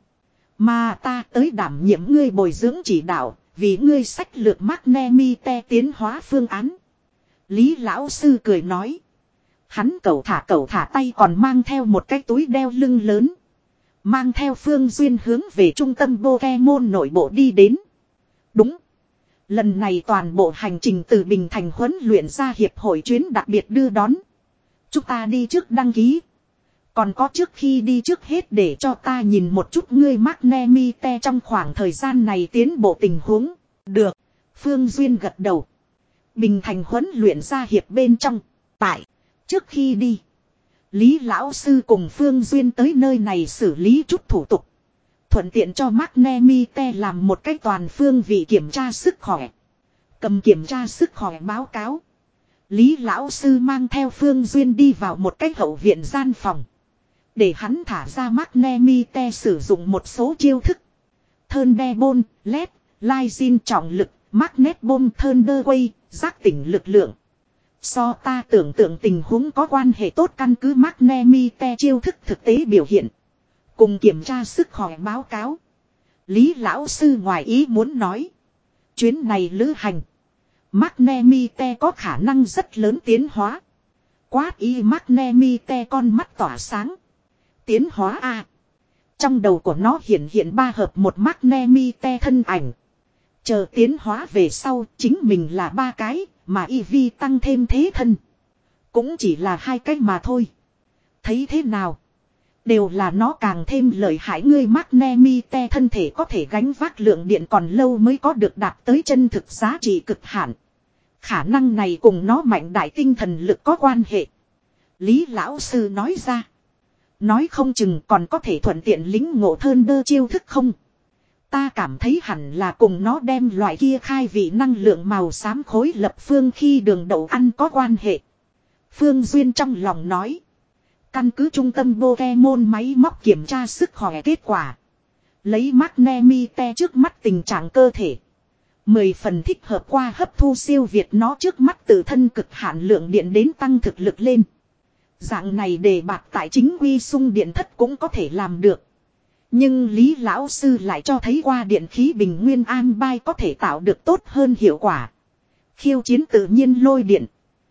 A: Mà ta tới đảm nhiệm ngươi bồi dưỡng chỉ đạo, vì ngươi sách lược Magnemite tiến hóa phương án. Lý lão sư cười nói. Hắn cẩu thả cẩu thả tay còn mang theo một cái túi đeo lưng lớn. Mang theo Phương Duyên hướng về trung tâm Pokemon nội bộ đi đến. Đúng. Lần này toàn bộ hành trình từ Bình Thành huấn luyện ra hiệp hội chuyến đặc biệt đưa đón. Chúng ta đi trước đăng ký. Còn có trước khi đi trước hết để cho ta nhìn một chút ngươi Magnemite trong khoảng thời gian này tiến bộ tình huống. Được. Phương Duyên gật đầu. Bình Thành huấn luyện ra hiệp bên trong. Tại. Trước khi đi. Lý lão sư cùng Phương Duyên tới nơi này xử lý chút thủ tục. Thuận tiện cho Magnemite làm một cái toàn phương vị kiểm tra sức khỏe. Cầm kiểm tra sức khỏe báo cáo. Lý lão sư mang theo Phương Duyên đi vào một cái hậu viện gian phòng. Để hắn thả ra Magnemite sử dụng một số chiêu thức. Thunderbolt, led, Lysin trọng lực, Magnet Bomb Thunderwave, giác tỉnh lực lượng. So ta tưởng tượng tình huống có quan hệ tốt căn cứ Magnemite chiêu thức thực tế biểu hiện. Cùng kiểm tra sức khỏe báo cáo. Lý lão sư ngoài ý muốn nói. Chuyến này lữ hành. Magnemite có khả năng rất lớn tiến hóa. Quát y Magnemite con mắt tỏa sáng. Tiến hóa A. Trong đầu của nó hiện hiện ba hợp một Magnemite thân ảnh. Chờ tiến hóa về sau chính mình là ba cái. Mà y vi tăng thêm thế thân. Cũng chỉ là hai cái mà thôi. Thấy thế nào? Đều là nó càng thêm lợi hại ngươi Magnemite thân thể có thể gánh vác lượng điện còn lâu mới có được đạt tới chân thực giá trị cực hạn. Khả năng này cùng nó mạnh đại tinh thần lực có quan hệ. Lý lão sư nói ra. Nói không chừng còn có thể thuận tiện lính ngộ thơn đơ chiêu thức không. Ta cảm thấy hẳn là cùng nó đem loại kia khai vị năng lượng màu xám khối lập phương khi đường đậu ăn có quan hệ. Phương Duyên trong lòng nói. Căn cứ trung tâm Pokemon máy móc kiểm tra sức khỏe kết quả. Lấy Magnemite trước mắt tình trạng cơ thể. Mười phần thích hợp qua hấp thu siêu việt nó trước mắt tự thân cực hạn lượng điện đến tăng thực lực lên. Dạng này đề bạt tại chính quy sung điện thất cũng có thể làm được. Nhưng Lý Lão Sư lại cho thấy qua điện khí bình nguyên an bai có thể tạo được tốt hơn hiệu quả. Khiêu chiến tự nhiên lôi điện.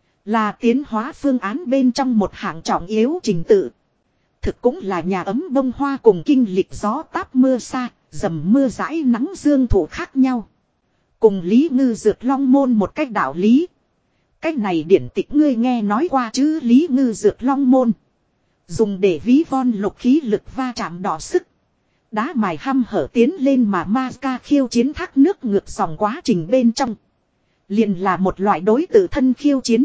A: Là tiến hóa phương án bên trong một hạng trọng yếu trình tự. Thực cũng là nhà ấm bông hoa cùng kinh lịch gió táp mưa xa, dầm mưa rãi nắng dương thụ khác nhau. Cùng Lý Ngư Dược Long môn một cách đạo lý. Cách này điển tịch ngươi nghe nói qua chứ Lý Ngư Dược Long môn. Dùng để ví von lục khí lực va chạm đỏ sức. Đá mài hăm hở tiến lên mà ma ca khiêu chiến thác nước ngược dòng quá trình bên trong. Liền là một loại đối tự thân khiêu chiến.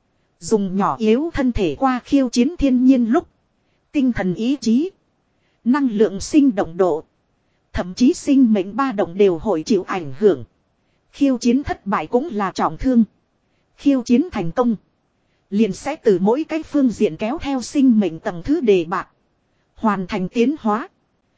A: Dùng nhỏ yếu thân thể qua khiêu chiến thiên nhiên lúc. Tinh thần ý chí. Năng lượng sinh động độ. Thậm chí sinh mệnh ba động đều hội chịu ảnh hưởng. Khiêu chiến thất bại cũng là trọng thương. Khiêu chiến thành công. Liền sẽ từ mỗi cái phương diện kéo theo sinh mệnh tầng thứ đề bạt. Hoàn thành tiến hóa.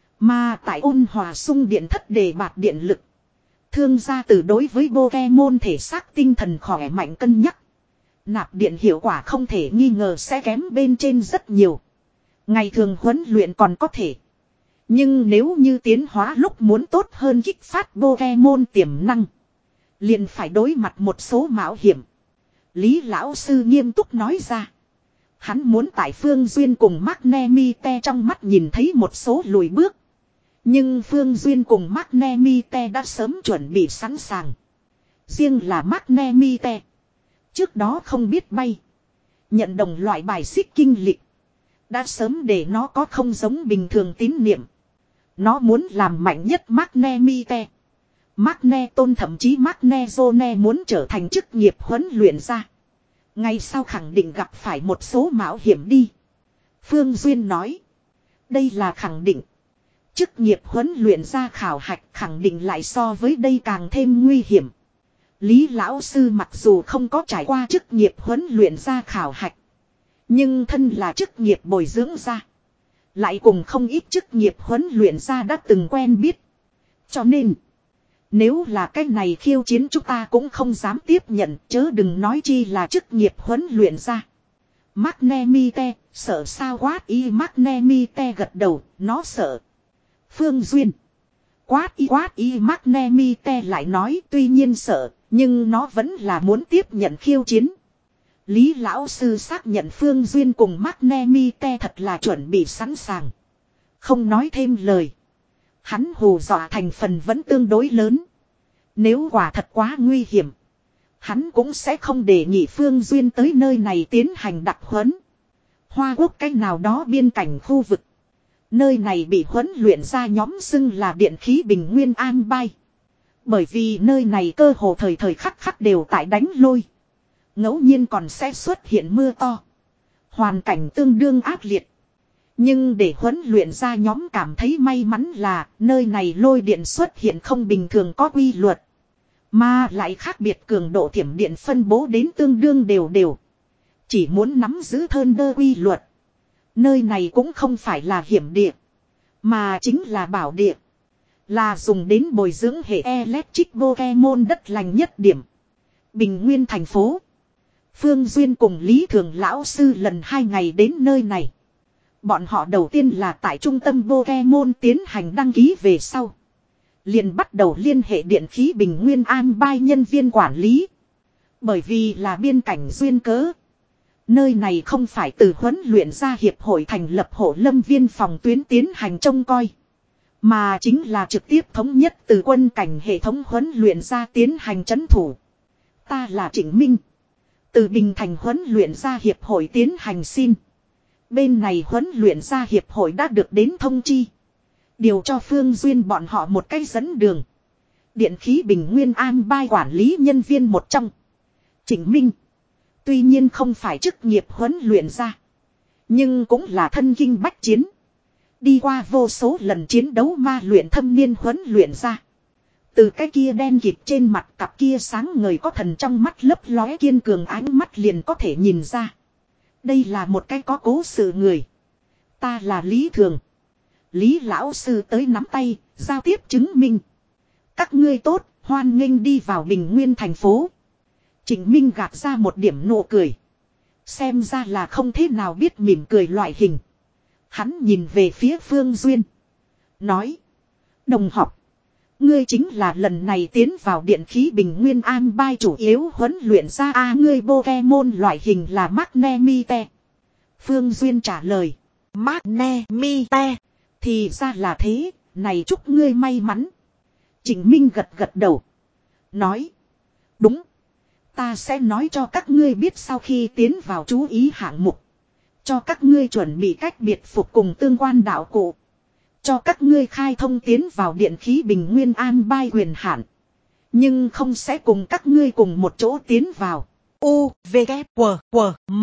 A: Mà tại ôn hòa sung điện thất đề bạt điện lực. Thương gia từ đối với Pokemon thể xác tinh thần khỏe mạnh cân nhắc. Nạp điện hiệu quả không thể nghi ngờ sẽ kém bên trên rất nhiều. Ngày thường huấn luyện còn có thể. Nhưng nếu như tiến hóa lúc muốn tốt hơn kích phát Pokemon tiềm năng. Liền phải đối mặt một số mạo hiểm. Lý Lão Sư nghiêm túc nói ra. Hắn muốn tại Phương Duyên cùng Magnemite trong mắt nhìn thấy một số lùi bước. Nhưng Phương Duyên cùng Magnemite đã sớm chuẩn bị sẵn sàng. Riêng là Magnemite. Trước đó không biết bay. Nhận đồng loại bài xích kinh lịch. Đã sớm để nó có không giống bình thường tín niệm. Nó muốn làm mạnh nhất Magnemite. Magne Tôn thậm chí Magne Zone muốn trở thành chức nghiệp huấn luyện ra. Ngay sau khẳng định gặp phải một số mạo hiểm đi. Phương Duyên nói. Đây là khẳng định. Chức nghiệp huấn luyện ra khảo hạch khẳng định lại so với đây càng thêm nguy hiểm. Lý Lão Sư mặc dù không có trải qua chức nghiệp huấn luyện ra khảo hạch. Nhưng thân là chức nghiệp bồi dưỡng ra. Lại cùng không ít chức nghiệp huấn luyện ra đã từng quen biết. Cho nên. Nếu là cái này khiêu chiến chúng ta cũng không dám tiếp nhận. Chớ đừng nói chi là chức nghiệp huấn luyện ra. Magnemite sợ sao quát y Magnemite gật đầu. Nó sợ. Phương Duyên. Quát y quát y Magnemite lại nói tuy nhiên sợ. Nhưng nó vẫn là muốn tiếp nhận khiêu chiến. Lý Lão Sư xác nhận Phương Duyên cùng Magnemite thật là chuẩn bị sẵn sàng. Không nói thêm lời. Hắn hù dọa thành phần vẫn tương đối lớn. Nếu quả thật quá nguy hiểm. Hắn cũng sẽ không để nghị Phương Duyên tới nơi này tiến hành đặc huấn. Hoa Quốc cách nào đó biên cảnh khu vực. Nơi này bị huấn luyện ra nhóm xưng là điện khí bình nguyên an bai. Bởi vì nơi này cơ hồ thời thời khắc khắc đều tại đánh lôi. Ngẫu nhiên còn sẽ xuất hiện mưa to. Hoàn cảnh tương đương ác liệt. Nhưng để huấn luyện ra nhóm cảm thấy may mắn là nơi này lôi điện xuất hiện không bình thường có quy luật. Mà lại khác biệt cường độ thiểm điện phân bố đến tương đương đều đều. Chỉ muốn nắm giữ thơn đơ quy luật. Nơi này cũng không phải là hiểm địa. Mà chính là bảo địa. Là dùng đến bồi dưỡng hệ electric Pokemon đất lành nhất điểm. Bình Nguyên thành phố. Phương Duyên cùng Lý Thường Lão Sư lần hai ngày đến nơi này. Bọn họ đầu tiên là tại trung tâm Pokemon tiến hành đăng ký về sau. Liền bắt đầu liên hệ điện khí Bình Nguyên an bai nhân viên quản lý. Bởi vì là biên cảnh duyên cớ. Nơi này không phải từ huấn luyện ra hiệp hội thành lập hộ lâm viên phòng tuyến tiến hành trông coi. Mà chính là trực tiếp thống nhất từ quân cảnh hệ thống huấn luyện ra tiến hành trấn thủ. Ta là Trịnh Minh. Từ Bình Thành huấn luyện ra hiệp hội tiến hành xin. Bên này huấn luyện ra hiệp hội đã được đến thông chi. Điều cho Phương Duyên bọn họ một cách dẫn đường. Điện khí Bình Nguyên an bai quản lý nhân viên một trong. Trịnh Minh. Tuy nhiên không phải chức nghiệp huấn luyện ra. Nhưng cũng là thân kinh bách chiến. Đi qua vô số lần chiến đấu ma luyện thâm niên huấn luyện ra. Từ cái kia đen kịt trên mặt cặp kia sáng ngời có thần trong mắt lấp lóe kiên cường ánh mắt liền có thể nhìn ra. Đây là một cái có cố sự người. Ta là Lý Thường. Lý lão sư tới nắm tay, giao tiếp chứng minh. Các ngươi tốt, hoan nghênh đi vào Bình Nguyên thành phố. Trịnh Minh gạt ra một điểm nụ cười. Xem ra là không thế nào biết mỉm cười loại hình. Hắn nhìn về phía Phương Duyên. Nói. Đồng học. Ngươi chính là lần này tiến vào điện khí Bình Nguyên An Bai chủ yếu huấn luyện ra a à, ngươi Pokemon loại hình là Magnemite. Phương Duyên trả lời. Magnemite. Thì ra là thế, này chúc ngươi may mắn. Trịnh Minh gật gật đầu. Nói. Đúng. Ta sẽ nói cho các ngươi biết sau khi tiến vào chú ý hạng mục. Cho các ngươi chuẩn bị cách biệt phục cùng tương quan đạo cụ. Cho các ngươi khai thông tiến vào điện khí Bình Nguyên An Bai quyền hạn. Nhưng không sẽ cùng các ngươi cùng một chỗ tiến vào. U, V, K, W, W, M.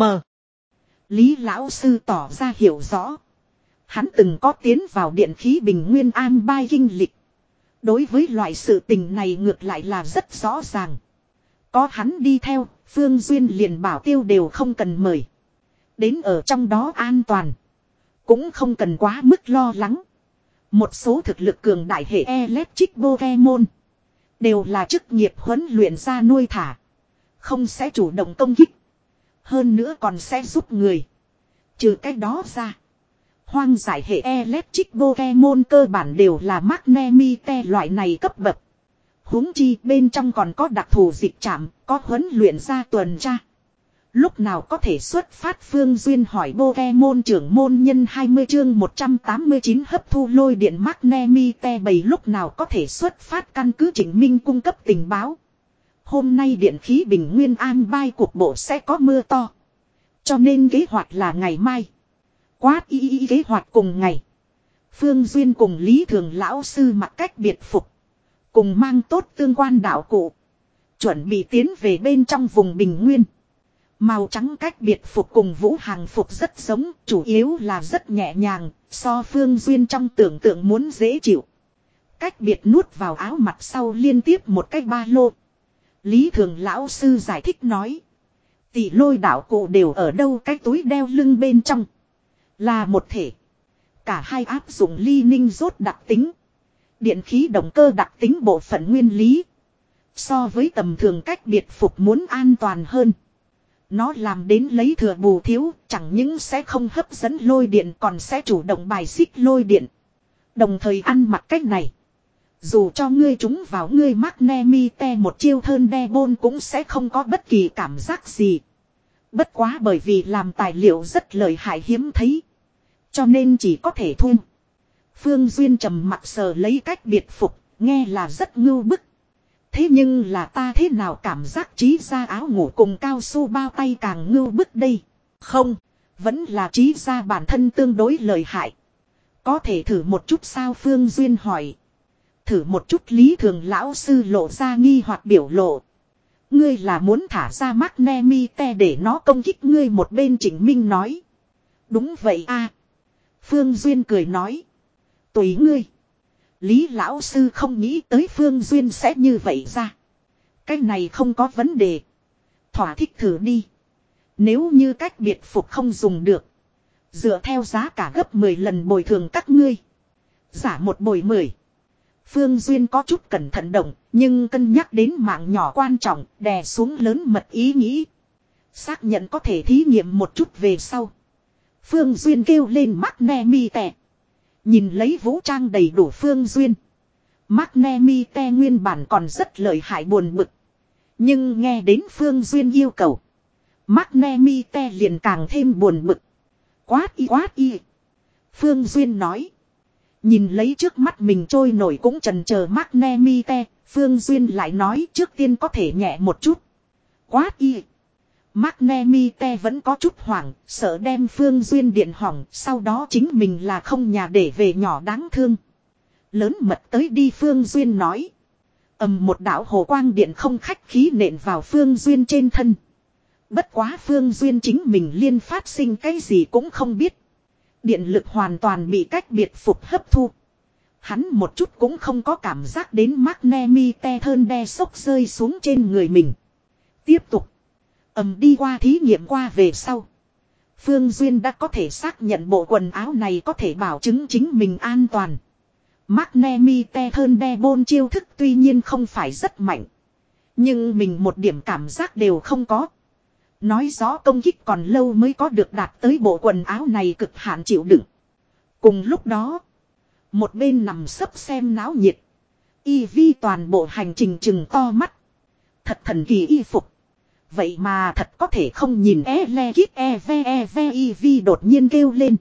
A: Lý lão sư tỏ ra hiểu rõ. Hắn từng có tiến vào điện khí Bình Nguyên An Bai kinh lịch. Đối với loại sự tình này ngược lại là rất rõ ràng. Có hắn đi theo, Phương Duyên liền bảo tiêu đều không cần mời. Đến ở trong đó an toàn. Cũng không cần quá mức lo lắng. Một số thực lực cường đại hệ Electric Pokemon. Đều là chức nghiệp huấn luyện ra nuôi thả. Không sẽ chủ động công kích. Hơn nữa còn sẽ giúp người. Trừ cái đó ra. Hoang giải hệ Electric Pokemon cơ bản đều là Magnemite loại này cấp bậc. Huống chi bên trong còn có đặc thù dịch trạm, có huấn luyện ra tuần tra. Lúc nào có thể xuất phát Phương Duyên hỏi Pokemon trưởng môn nhân hai mươi chương một trăm tám mươi chín hấp thu lôi điện Magnemite bầy lúc nào có thể xuất phát căn cứ Trịnh Minh cung cấp tình báo. Hôm nay điện khí Bình Nguyên An Bai cục bộ sẽ có mưa to. Cho nên kế hoạch là ngày mai. Quát y y kế hoạch cùng ngày. Phương Duyên cùng Lý Thường lão sư mặc cách biệt phục. Cùng mang tốt tương quan đạo cụ. Chuẩn bị tiến về bên trong vùng Bình Nguyên. Màu trắng cách biệt phục cùng vũ hàng phục rất giống, chủ yếu là rất nhẹ nhàng, so Phương Duyên trong tưởng tượng muốn dễ chịu. Cách biệt nuốt vào áo mặt sau liên tiếp một cái ba lô. Lý Thường lão sư giải thích nói. Tỷ lôi đạo cụ đều ở đâu cái túi đeo lưng bên trong. Là một thể. Cả hai áp dụng ly ninh rốt đặc tính. Điện khí động cơ đặc tính bộ phận nguyên lý. So với tầm thường cách biệt phục muốn an toàn hơn. Nó làm đến lấy thừa bù thiếu, chẳng những sẽ không hấp dẫn lôi điện còn sẽ chủ động bài xích lôi điện. Đồng thời ăn mặc cách này. Dù cho ngươi chúng vào ngươi Magnemite một chiêu thơn đe bôn cũng sẽ không có bất kỳ cảm giác gì. Bất quá bởi vì làm tài liệu rất lợi hại hiếm thấy. Cho nên chỉ có thể thu. Phương Duyên trầm mặc sờ lấy cách biệt phục, nghe là rất ngưu bức. Thế nhưng là ta thế nào cảm giác trí ra áo ngủ cùng cao su bao tay càng ngưu bức đây. Không, vẫn là trí ra bản thân tương đối lợi hại. Có thể thử một chút sao Phương Duyên hỏi. Thử một chút Lý Thường lão sư lộ ra nghi hoặc biểu lộ. Ngươi là muốn thả ra Magnemite để nó công kích ngươi một bên Trịnh Minh nói. Đúng vậy a. Phương Duyên cười nói. Tùy ngươi. Lý lão sư không nghĩ tới Phương Duyên sẽ như vậy ra. Cái này không có vấn đề. Thỏa thích thử đi. Nếu như cách biệt phục không dùng được. Dựa theo giá cả gấp mười lần bồi thường các ngươi. Giả một bồi mười. Phương Duyên có chút cẩn thận động. Nhưng cân nhắc đến mạng nhỏ quan trọng. Đè xuống lớn mật ý nghĩ. Xác nhận có thể thí nghiệm một chút về sau. Phương Duyên kêu lên Magnemite. Nhìn lấy vũ trang đầy đủ Phương Duyên. Magnemite nguyên bản còn rất lợi hại buồn bực. Nhưng nghe đến Phương Duyên yêu cầu. Magnemite liền càng thêm buồn bực. Quát y quát y. Phương Duyên nói. Nhìn lấy trước mắt mình trôi nổi cũng chần chờ Magnemite. Phương Duyên lại nói trước tiên có thể nhẹ một chút. Quát y. Magnemite vẫn có chút hoảng, sợ đem Phương Duyên điện hỏng, sau đó chính mình là không nhà để về nhỏ đáng thương. Lớn mật tới đi Phương Duyên nói. Ầm một đạo hồ quang điện không khách khí nện vào Phương Duyên trên thân. Bất quá Phương Duyên chính mình liên phát sinh cái gì cũng không biết. Điện lực hoàn toàn bị cách biệt phục hấp thu. Hắn một chút cũng không có cảm giác đến Magnemi-te thơn đe sốc rơi xuống trên người mình. Tiếp tục. Ầm đi qua thí nghiệm qua về sau. Phương Duyên đã có thể xác nhận bộ quần áo này có thể bảo chứng chính mình an toàn. Magnemi-te thơn đe bôn chiêu thức tuy nhiên không phải rất mạnh. Nhưng mình một điểm cảm giác đều không có. Nói rõ công kích còn lâu mới có được đạt tới bộ quần áo này cực hạn chịu đựng. Cùng lúc đó. Một bên nằm sấp xem náo nhiệt. Y Vi toàn bộ hành trình chừng to mắt. Thật thần kỳ y phục. Vậy mà thật có thể không nhìn e le kít e ve e ve Y Vi đột nhiên kêu lên.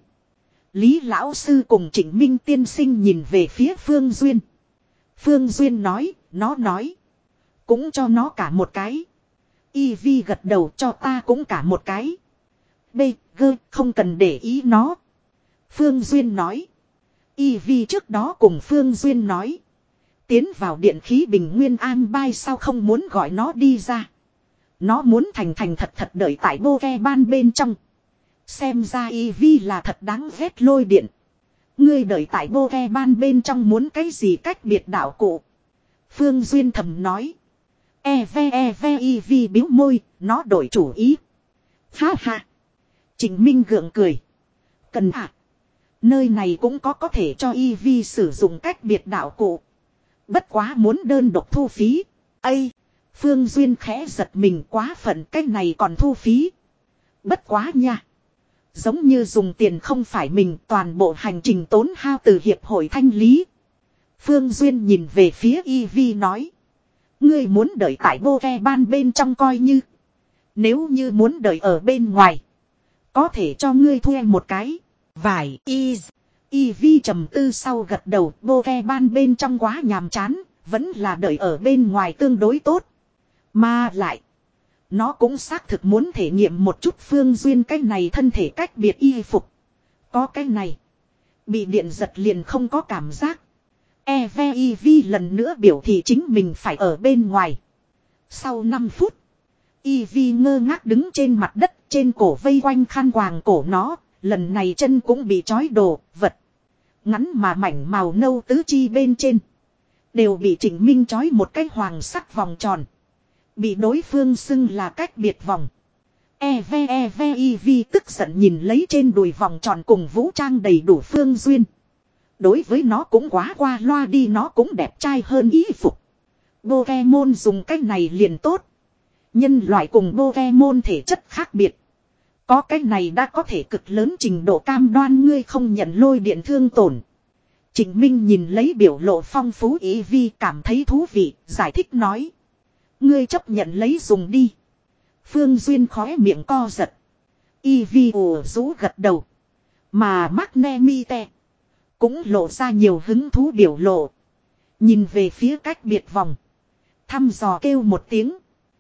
A: Lý lão sư cùng Trịnh Minh tiên sinh nhìn về phía Phương Duyên. Phương Duyên nói, nó nói. Cũng cho nó cả một cái. Y Vi gật đầu cho ta cũng cả một cái. B, G, không cần để ý nó. Phương Duyên nói. Y Vi trước đó cùng Phương Duyên nói. Tiến vào điện khí bình nguyên an bai sao không muốn gọi nó đi ra. Nó muốn thành thành thật thật đợi tại bô ke ban bên trong. Xem ra Y Vi là thật đáng ghét lôi điện. Ngươi đợi tại bô ke ban bên trong muốn cái gì cách biệt đạo cụ. Phương Duyên thầm nói. E ve e ve Y Vi biếu môi, nó đổi chủ ý. Ha ha. Trịnh Minh gượng cười. Cần à. Nơi này cũng có có thể cho Y Vi sử dụng cách biệt đạo cụ. Bất quá muốn đơn độc thu phí. Ây! Phương Duyên khẽ giật mình quá phận cái này còn thu phí. Bất quá nha. Giống như dùng tiền không phải mình toàn bộ hành trình tốn hao từ hiệp hội thanh lý. Phương Duyên nhìn về phía Y Vi nói. Ngươi muốn đợi tại bô ke ban bên trong coi như. Nếu như muốn đợi ở bên ngoài. Có thể cho ngươi thuê một cái. Vải y. Y Vi trầm tư sau gật đầu bô ke ban bên trong quá nhàm chán. Vẫn là đợi ở bên ngoài tương đối tốt. Mà lại. Nó cũng xác thực muốn thể nghiệm một chút Phương Duyên cái này thân thể cách biệt y phục. Có cái này. Bị điện giật liền không có cảm giác. E ve Y Vi lần nữa biểu thị chính mình phải ở bên ngoài. Sau năm phút. Y Vi ngơ ngác đứng trên mặt đất trên cổ vây quanh khăn quàng cổ nó. Lần này chân cũng bị trói đồ, vật. Ngắn mà mảnh màu nâu tứ chi bên trên. Đều bị Trịnh Minh trói một cái hoàng sắc vòng tròn. Bị đối phương xưng là cách biệt vòng. E ve e ve Y Vi tức giận nhìn lấy trên đùi vòng tròn cùng vũ trang đầy đủ Phương Duyên. Đối với nó cũng quá qua loa đi nó cũng đẹp trai hơn y phục. Pokemon dùng cái này liền tốt. Nhân loại cùng Pokemon thể chất khác biệt. Có cái này đã có thể cực lớn trình độ cam đoan ngươi không nhận lôi điện thương tổn. Trịnh Minh nhìn lấy biểu lộ phong phú Y Vi cảm thấy thú vị, giải thích nói. Ngươi chấp nhận lấy dùng đi. Phương Duyên khóe miệng co giật. Y Vi ồ rú gật đầu. Mà Magnemi-te cũng lộ ra nhiều hứng thú biểu lộ. Nhìn về phía cách biệt vòng. Thăm dò kêu một tiếng.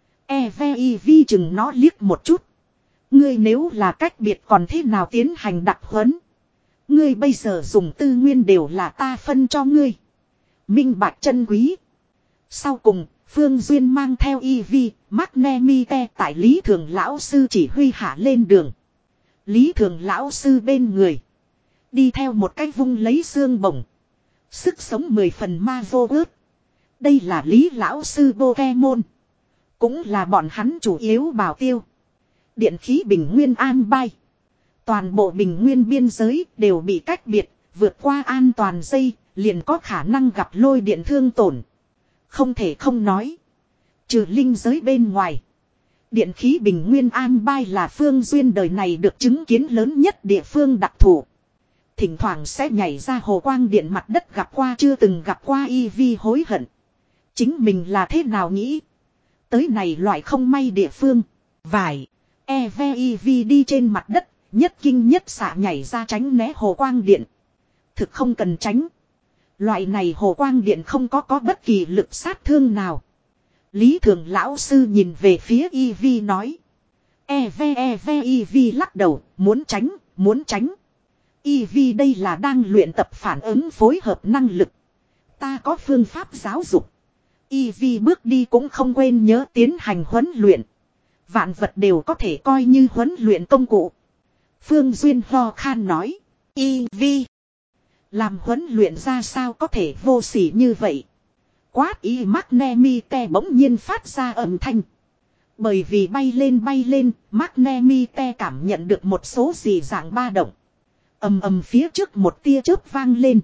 A: E ve Y Vi chừng nó liếc một chút. Ngươi nếu là cách biệt còn thế nào tiến hành đặc huấn. Ngươi bây giờ dùng tư nguyên đều là ta phân cho ngươi. Minh bạch chân quý. Sau cùng, Phương Duyên mang theo Y Vi, Magnemi-te tại Lý Thường Lão Sư chỉ huy hạ lên đường. Lý Thường Lão Sư bên người. Đi theo một cái vung lấy xương bổng. Sức sống mười phần ma vô ước. Đây là Lý Lão Sư Pokemon. Cũng là bọn hắn chủ yếu bảo tiêu. Điện khí bình nguyên an bai. Toàn bộ bình nguyên biên giới đều bị cách biệt. Vượt qua an toàn dây liền có khả năng gặp lôi điện thương tổn. Không thể không nói. Trừ linh giới bên ngoài. Điện khí bình nguyên an bai là Phương Duyên đời này được chứng kiến lớn nhất địa phương đặc thù. Thỉnh thoảng sẽ nhảy ra hồ quang điện mặt đất gặp qua chưa từng gặp qua Y Vi hối hận. Chính mình là thế nào nghĩ. Tới này loại không may địa phương. Vải. E ve Y Vi đi trên mặt đất. Nhất kinh nhất xạ nhảy ra tránh né hồ quang điện. Thực không cần tránh. Loại này hồ quang điện không có có bất kỳ lực sát thương nào. Lý Thường Lão Sư nhìn về phía Y Vi nói. E ve e ve Y Vi lắc đầu. Muốn tránh, muốn tránh. Y Vi đây là đang luyện tập phản ứng phối hợp năng lực. Ta có phương pháp giáo dục. Y Vi bước đi cũng không quên nhớ tiến hành huấn luyện. Vạn vật đều có thể coi như huấn luyện công cụ. Phương Duyên ho khan nói. Y vi. Làm huấn luyện ra sao có thể vô sỉ như vậy. Quát y Magnemite bỗng nhiên phát ra âm thanh. Bởi vì bay lên bay lên, Magnemite cảm nhận được một số gì dạng ba động. Ầm ầm phía trước một tia chớp vang lên.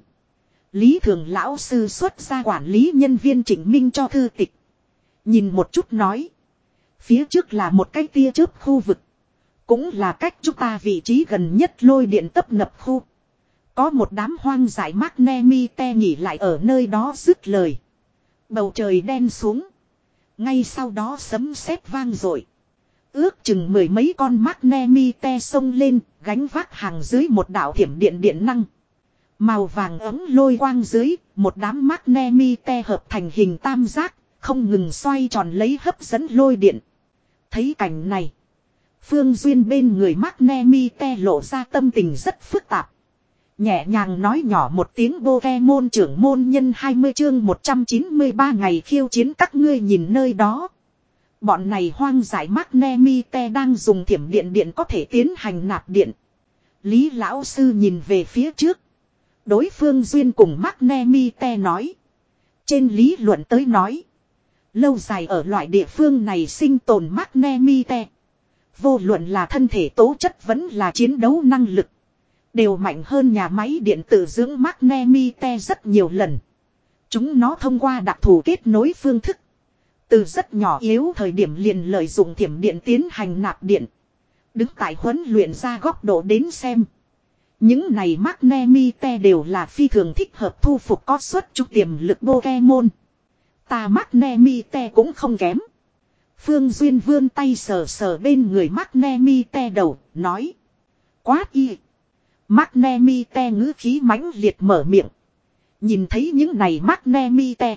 A: Lý Thường lão sư xuất ra quản lý nhân viên chỉnh minh cho thư tịch. Nhìn một chút nói. Phía trước là một cái tia chớp khu vực. Cũng là cách chúng ta vị trí gần nhất lôi điện tấp nập khu. Có một đám hoang dại Magnemite nghỉ lại ở nơi đó dứt lời. Bầu trời đen xuống. Ngay sau đó sấm sét vang dội. Ước chừng mười mấy con Magnemite xông lên, gánh vác hàng dưới một đạo thiểm điện điện năng. Màu vàng ấm lôi quang dưới, một đám Magnemite hợp thành hình tam giác, không ngừng xoay tròn lấy hấp dẫn lôi điện. Thấy cảnh này, Phương Duyên bên người Magnemite lộ ra tâm tình rất phức tạp. Nhẹ nhàng nói nhỏ một tiếng Pokemon trưởng môn nhân hai mươi chương một trăm chín mươi ba ngày khiêu chiến các ngươi nhìn nơi đó. Bọn này hoang dại Magnemite đang dùng thiểm điện điện có thể tiến hành nạp điện. Lý lão sư nhìn về phía trước. Đối phương Duyên cùng Magnemite nói. Trên lý luận tới nói. Lâu dài ở loại địa phương này sinh tồn Magnemite. Vô luận là thân thể tố chất vẫn là chiến đấu năng lực. Đều mạnh hơn nhà máy điện tử dưỡng Magnemite rất nhiều lần. Chúng nó thông qua đặc thù kết nối phương thức. Từ rất nhỏ yếu thời điểm liền lợi dụng thiểm điện tiến hành nạp điện. Đứng tại huấn luyện ra góc độ đến xem. Những này Magnemite đều là phi thường thích hợp thu phục có suất chút tiềm lực Pokemon. Ta Magnemite cũng không kém. Phương Duyên vươn tay sờ sờ bên người Magnemite đầu, nói. Quát y. Magnemite ngữ khí mãnh liệt mở miệng. Nhìn thấy những này Magnemite.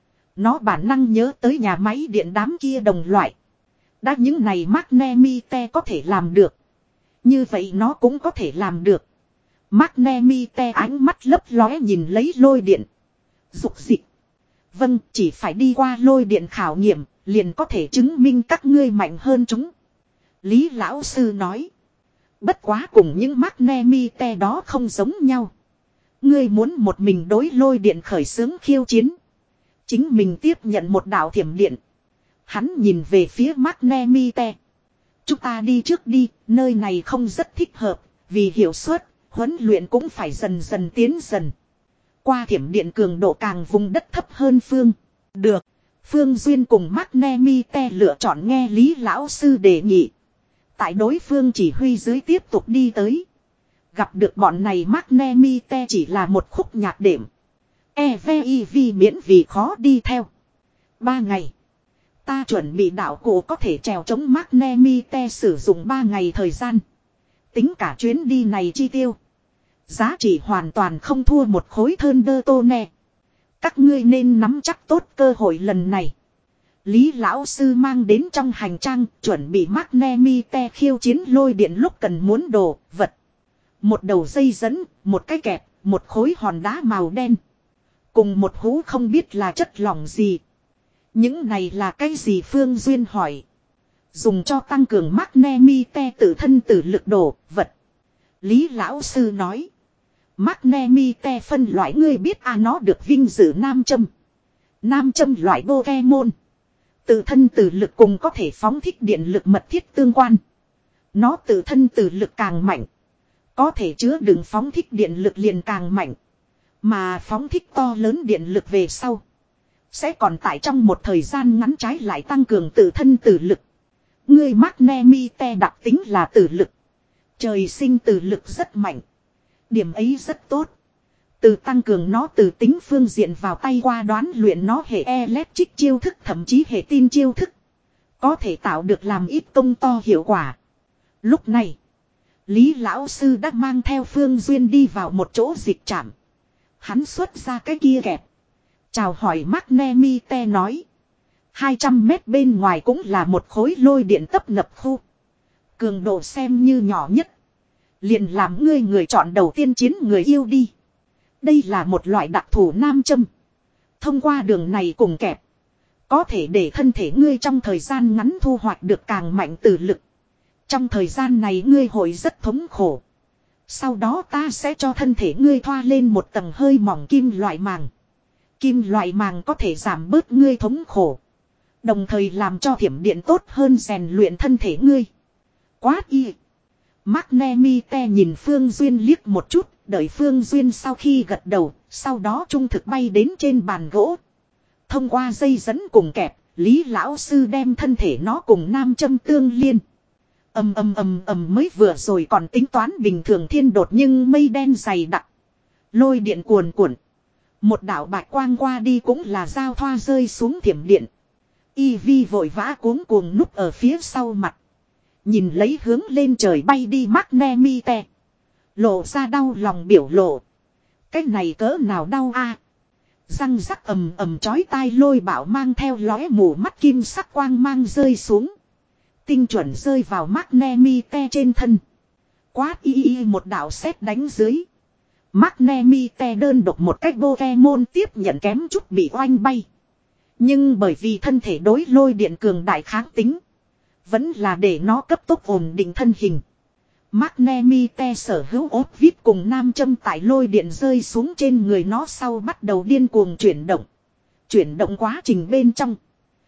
A: Nó bản năng nhớ tới nhà máy điện đám kia đồng loại. Đã những này Magnemite có thể làm được. Như vậy nó cũng có thể làm được. Magnemite ánh mắt lấp lóe nhìn lấy lôi điện. Dục dịch. Vâng, chỉ phải đi qua lôi điện khảo nghiệm, liền có thể chứng minh các ngươi mạnh hơn chúng. Lý lão sư nói. Bất quá cùng những Magnemite đó không giống nhau. Ngươi muốn một mình đối lôi điện khởi xướng khiêu chiến. Chính mình tiếp nhận một đạo thiểm điện. Hắn nhìn về phía Magnemite. Chúng ta đi trước đi, nơi này không rất thích hợp, vì hiệu suất, huấn luyện cũng phải dần dần tiến dần. Qua thiểm điện cường độ càng vùng đất thấp hơn phương. Được. Phương Duyên cùng Magnemite lựa chọn nghe Lý lão sư đề nghị. Tại đối phương chỉ huy dưới tiếp tục đi tới. Gặp được bọn này Magnemite chỉ là một khúc nhạc đệm. e vê i vê miễn vì khó đi theo. Ba ngày. Ta chuẩn bị đạo cụ có thể trèo chống Magnemite sử dụng ba ngày thời gian. Tính cả chuyến đi này chi tiêu. Giá trị hoàn toàn không thua một khối thơn đơ tô nè. Các ngươi nên nắm chắc tốt cơ hội lần này. Lý lão sư mang đến trong hành trang chuẩn bị Magnemite khiêu chiến lôi điện lúc cần muốn đồ, vật. Một đầu dây dẫn, một cái kẹp, một khối hòn đá màu đen. Cùng một hũ không biết là chất lỏng gì. Những này là cái gì Phương Duyên hỏi. Dùng cho tăng cường Magnemite tự thân tự lực đồ, vật. Lý lão sư nói. Magnemite phân loại ngươi biết à nó được vinh dự nam châm. Nam châm loại Pokemon. Tự thân tự lực cùng có thể phóng thích điện lực mật thiết tương quan. Nó tự thân tự lực càng mạnh. Có thể chứa đựng phóng thích điện lực liền càng mạnh. Mà phóng thích to lớn điện lực về sau. Sẽ còn tại trong một thời gian ngắn trái lại tăng cường tự thân tự lực. Ngươi Magnemite đặc tính là tự lực. Trời sinh tự lực rất mạnh. Điểm ấy rất tốt. Từ tăng cường nó từ tính phương diện vào tay qua đoán luyện nó hệ electric chiêu thức thậm chí hệ tin chiêu thức. Có thể tạo được làm ít công to hiệu quả. Lúc này, Lý lão sư đã mang theo Phương Duyên đi vào một chỗ dịch trạm. Hắn xuất ra cái kia kẹp. Chào hỏi Magnemite nói. hai trăm mét bên ngoài cũng là một khối lôi điện tấp nập khu. Cường độ xem như nhỏ nhất. Liền làm ngươi người chọn đầu tiên chiến người yêu đi. Đây là một loại đặc thù nam châm. Thông qua đường này cùng kẹp. Có thể để thân thể ngươi trong thời gian ngắn thu hoạch được càng mạnh từ lực. Trong thời gian này ngươi hội rất thống khổ. Sau đó ta sẽ cho thân thể ngươi thoa lên một tầng hơi mỏng kim loại màng. Kim loại màng có thể giảm bớt ngươi thống khổ. Đồng thời làm cho thiểm điện tốt hơn rèn luyện thân thể ngươi. Quát y. Magnemite nhìn Phương Duyên liếc một chút, đợi Phương Duyên sau khi gật đầu, sau đó trung thực bay đến trên bàn gỗ. Thông qua dây dẫn cùng kẹp, Lý lão sư đem thân thể nó cùng nam châm tương liên. Ầm ầm ầm ầm mới vừa rồi còn tính toán bình thường thiên đột nhưng mây đen dày đặc. Lôi điện cuồn cuộn. Một đạo bạch quang qua đi cũng là dao thoa rơi xuống thiểm điện. Y Vi vội vã cuống cuồng núp ở phía sau mặt. Nhìn lấy hướng lên trời bay đi Magnemite. Lộ ra đau lòng biểu lộ. Cái này cỡ nào đau a? À? Răng rắc ầm ầm chói tai lôi bảo mang theo lóe mù mắt kim sắc quang mang rơi xuống. Tinh chuẩn rơi vào Magnemite trên thân. Quát y y một đạo sét đánh dưới. Magnemite đơn độc một cách Pokemon tiếp nhận kém chút bị oanh bay. Nhưng bởi vì thân thể đối lôi điện cường đại kháng tính. Vẫn là để nó cấp tốc ổn định thân hình. Magnemite sở hữu ốp vít cùng nam châm tại lôi điện rơi xuống trên người nó sau bắt đầu điên cuồng chuyển động. Chuyển động quá trình bên trong.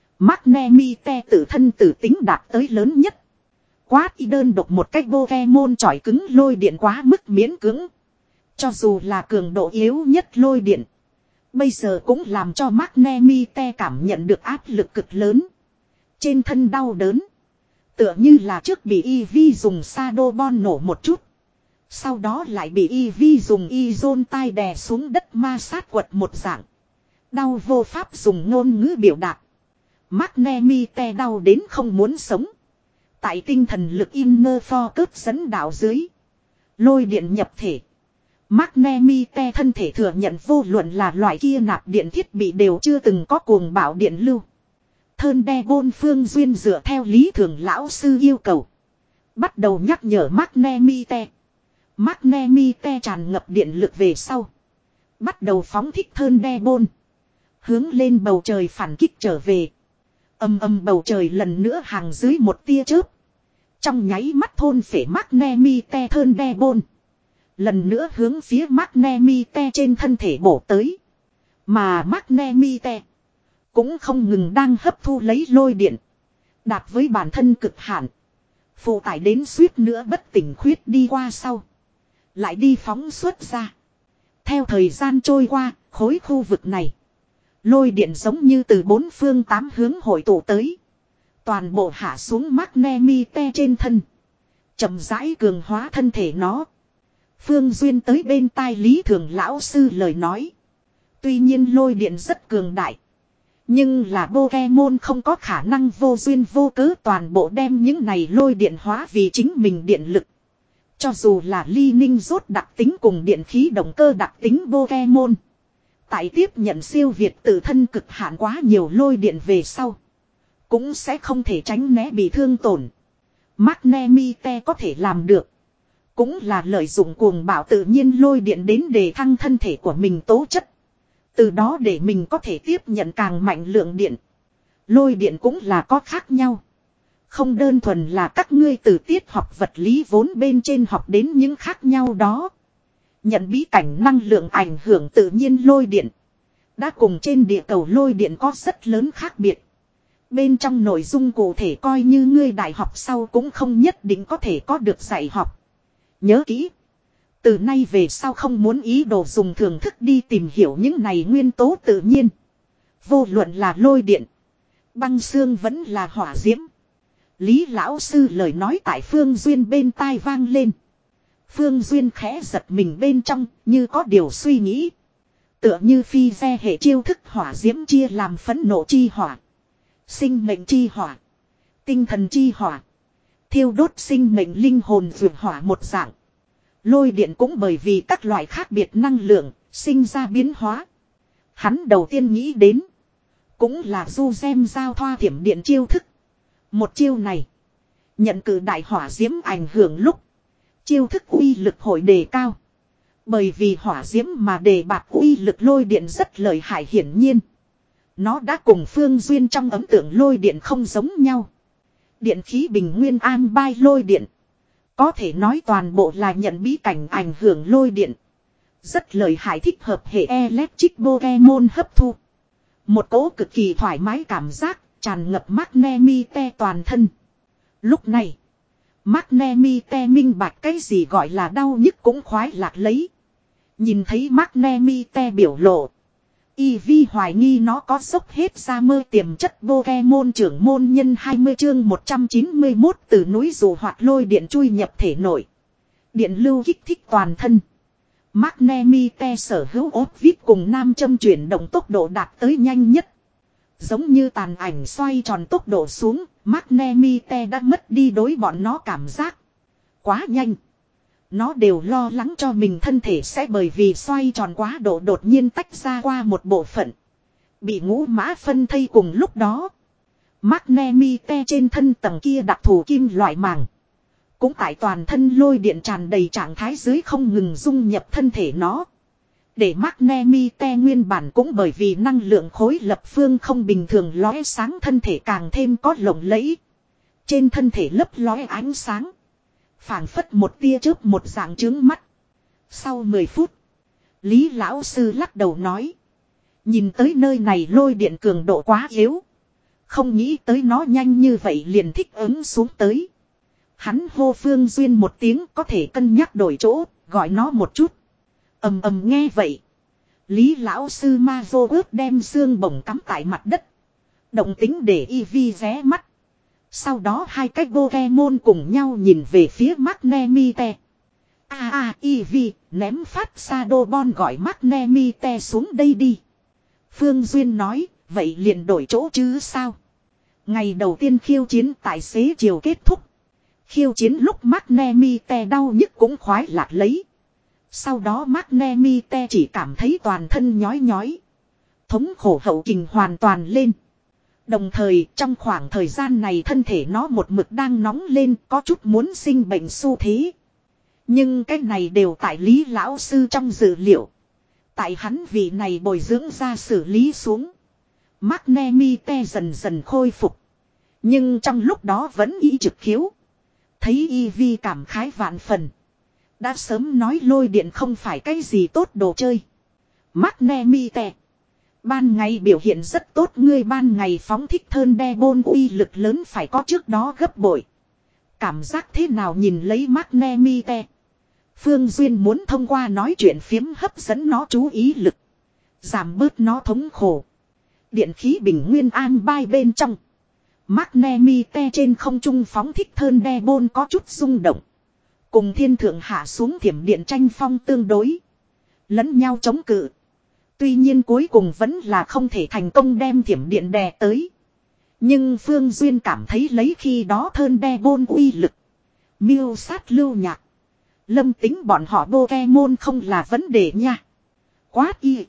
A: Magnemite tự thân tự tính đạt tới lớn nhất. Quát y đơn độc một cách Pokemon chỏi cứng lôi điện quá mức miễn cưỡng. Cho dù là cường độ yếu nhất lôi điện. Bây giờ cũng làm cho Magnemite cảm nhận được áp lực cực lớn. Trên thân đau đớn. Tựa như là trước bị Eevee dùng Shadowball nổ một chút. Sau đó lại bị Eevee dùng Izon tai đè xuống đất ma sát quật một dạng. Đau vô pháp dùng ngôn ngữ biểu đạt. Magnemite đau đến không muốn sống. Tại tinh thần lực Inner Focus dẫn đạo dưới. Lôi điện nhập thể. Magnemite thân thể thừa nhận vô luận là loại kia nạp điện thiết bị đều chưa từng có cuồng bạo điện lưu. Thơn đe bôn Phương Duyên dựa theo lý thường lão sư yêu cầu. Bắt đầu nhắc nhở Magnemite. Magnemite tràn ngập điện lực về sau. Bắt đầu phóng thích thơn đe bôn. Hướng lên bầu trời phản kích trở về. Âm âm bầu trời lần nữa hàng dưới một tia chớp. Trong nháy mắt thôn phể Magnemite thơn đe bôn. Lần nữa hướng phía Magnemite trên thân thể bổ tới. Mà Magnemite cũng không ngừng đang hấp thu lấy lôi điện. Đạt với bản thân cực hạn. Phụ tải đến suýt nữa bất tỉnh khuyết đi qua sau. Lại đi phóng xuất ra. Theo thời gian trôi qua, khối khu vực này. Lôi điện giống như từ bốn phương tám hướng hội tụ tới. Toàn bộ hạ xuống Magnemite trên thân. Chậm rãi cường hóa thân thể nó. Phương Duyên tới bên tai lý thường lão sư lời nói. Tuy nhiên lôi điện rất cường đại. Nhưng là Pokemon không có khả năng vô duyên vô cớ toàn bộ đem những này lôi điện hóa vì chính mình điện lực. Cho dù là ly ninh rốt đặc tính cùng điện khí động cơ đặc tính Pokemon. Tại tiếp nhận siêu việt tự thân cực hạn quá nhiều lôi điện về sau. Cũng sẽ không thể tránh né bị thương tổn. Magnemite có thể làm được. Cũng là lợi dụng cuồng bạo tự nhiên lôi điện đến để thăng thân thể của mình tố chất. Từ đó để mình có thể tiếp nhận càng mạnh lượng điện. Lôi điện cũng là có khác nhau. Không đơn thuần là các ngươi từ tiết học vật lý vốn bên trên học đến những khác nhau đó. Nhận bí cảnh năng lượng ảnh hưởng tự nhiên lôi điện. Đã cùng trên địa cầu lôi điện có rất lớn khác biệt. Bên trong nội dung cụ thể coi như ngươi đại học sau cũng không nhất định có thể có được dạy học. Nhớ kỹ. Từ nay về sau không muốn ý đồ dùng thường thức đi tìm hiểu những này nguyên tố tự nhiên. Vô luận là lôi điện. Băng xương vẫn là hỏa diễm. Lý lão sư lời nói tại Phương Duyên bên tai vang lên. Phương Duyên khẽ giật mình bên trong như có điều suy nghĩ. Tựa như phi xe hệ chiêu thức hỏa diễm chia làm phẫn nộ chi hỏa. Sinh mệnh chi hỏa. Tinh thần chi hỏa. Thiêu đốt sinh mệnh linh hồn vượt hỏa một dạng. Lôi điện cũng bởi vì các loại khác biệt năng lượng, sinh ra biến hóa. Hắn đầu tiên nghĩ đến. Cũng là du gem giao thoa thiểm điện chiêu thức. Một chiêu này. Nhận cử đại hỏa diễm ảnh hưởng lúc. Chiêu thức uy lực hội đề cao. Bởi vì hỏa diễm mà đề bạt uy lực lôi điện rất lợi hại hiển nhiên. Nó đã cùng Phương Duyên trong ấn tượng lôi điện không giống nhau. Điện khí bình nguyên an bai lôi điện. Có thể nói toàn bộ là nhận bí cảnh ảnh hưởng lôi điện. Rất lợi hại, thích hợp hệ electric Pokemon hấp thu. Một cỗ cực kỳ thoải mái cảm giác tràn ngập Magnemite toàn thân. Lúc này, Magnemite minh bạch cái gì gọi là đau nhức cũng khoái lạc lấy. Nhìn thấy Magnemite biểu lộ, Eevee hoài nghi nó có dốc hết ra mơ tiềm chất Pokemon. Trưởng môn nhân hai mươi chương một trăm chín mươi mốt từ núi dù hoạt lôi điện chui nhập thể nội. Điện lưu kích thích toàn thân. Magnemite sở hữu ốp vít cùng nam châm chuyển động tốc độ đạt tới nhanh nhất. Giống như tàn ảnh xoay tròn tốc độ xuống, Magnemite đã mất đi đối bọn nó cảm giác. Quá nhanh. Nó đều lo lắng cho mình thân thể sẽ bởi vì xoay tròn quá độ đột nhiên tách ra qua một bộ phận. Bị ngũ mã phân thây cùng lúc đó. Magnemite trên thân tầng kia đặc thù kim loại màng. Cũng tại toàn thân lôi điện tràn đầy trạng thái dưới không ngừng dung nhập thân thể nó. Để Magnemite nguyên bản cũng bởi vì năng lượng khối lập phương không bình thường lóe sáng thân thể càng thêm có lộng lẫy. Trên thân thể lấp lóe ánh sáng. Phảng phất một tia chớp một dạng trướng mắt. Sau mười phút. Lý lão sư lắc đầu nói. Nhìn tới nơi này lôi điện cường độ quá yếu. Không nghĩ tới nó nhanh như vậy liền thích ứng xuống tới. Hắn hô Phương Duyên một tiếng, có thể cân nhắc đổi chỗ, gọi nó một chút. Ầm ầm nghe vậy. Lý lão sư ma vô ước đem xương bổng cắm tại mặt đất. Động tính để Eevee ré mắt. Sau đó hai cái Pokemon cùng nhau nhìn về phía Magnemite. A a Eevee ném phát Shadowball gọi Magnemite xuống đây đi. Phương Duyên nói, vậy liền đổi chỗ chứ sao. Ngày đầu tiên khiêu chiến tại xế chiều kết thúc. Khiêu chiến lúc Magnemite đau nhức cũng khoái lạc lấy. Sau đó Magnemite chỉ cảm thấy toàn thân nhói nhói. Thống khổ hậu kình hoàn toàn lên. Đồng thời trong khoảng thời gian này thân thể nó một mực đang nóng lên, có chút muốn sinh bệnh xu thế. Nhưng cái này đều tại Lý lão sư trong dự liệu. Tại hắn vị này bồi dưỡng ra xử lý xuống. Magnemite dần dần khôi phục. Nhưng trong lúc đó vẫn ý trực khiếu. Thấy Eevee cảm khái vạn phần. Đã sớm nói lôi điện không phải cái gì tốt đồ chơi. Magnemite. Ban ngày biểu hiện rất tốt, ngươi ban ngày phóng thích thơn đe bôn uy lực lớn phải có trước đó gấp bội. Cảm giác thế nào nhìn lấy Magnemite. Phương Duyên muốn thông qua nói chuyện phiếm hấp dẫn nó chú ý lực. Giảm bớt nó thống khổ. Điện khí bình nguyên an bai bên trong. Magnemite trên không trung phóng thích thơn đe bôn có chút rung động. Cùng thiên thượng hạ xuống thiểm điện tranh phong tương đối. Lẫn nhau chống cự. Tuy nhiên cuối cùng vẫn là không thể thành công đem thiểm điện đè tới. Nhưng Phương Duyên cảm thấy lấy khi đó thơn đe bôn uy lực. Miêu sát lưu nhạc. Lâm tính bọn họ Pokemon không là vấn đề nha. Quát y.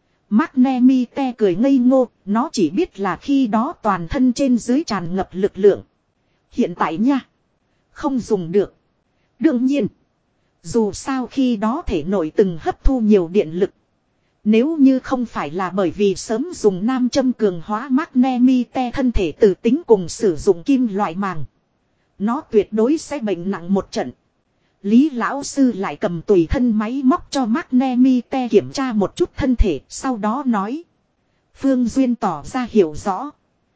A: Magnemite cười ngây ngô, nó chỉ biết là khi đó toàn thân trên dưới tràn ngập lực lượng. Hiện tại nha. Không dùng được. Đương nhiên. Dù sao khi đó thể nội từng hấp thu nhiều điện lực. Nếu như không phải là bởi vì sớm dùng nam châm cường hóa Magnemite thân thể từ tính cùng sử dụng kim loại màng. Nó tuyệt đối sẽ bệnh nặng một trận. Lý lão sư lại cầm tùy thân máy móc cho Magnemite kiểm tra một chút thân thể, sau đó nói. Phương Duyên tỏ ra hiểu rõ.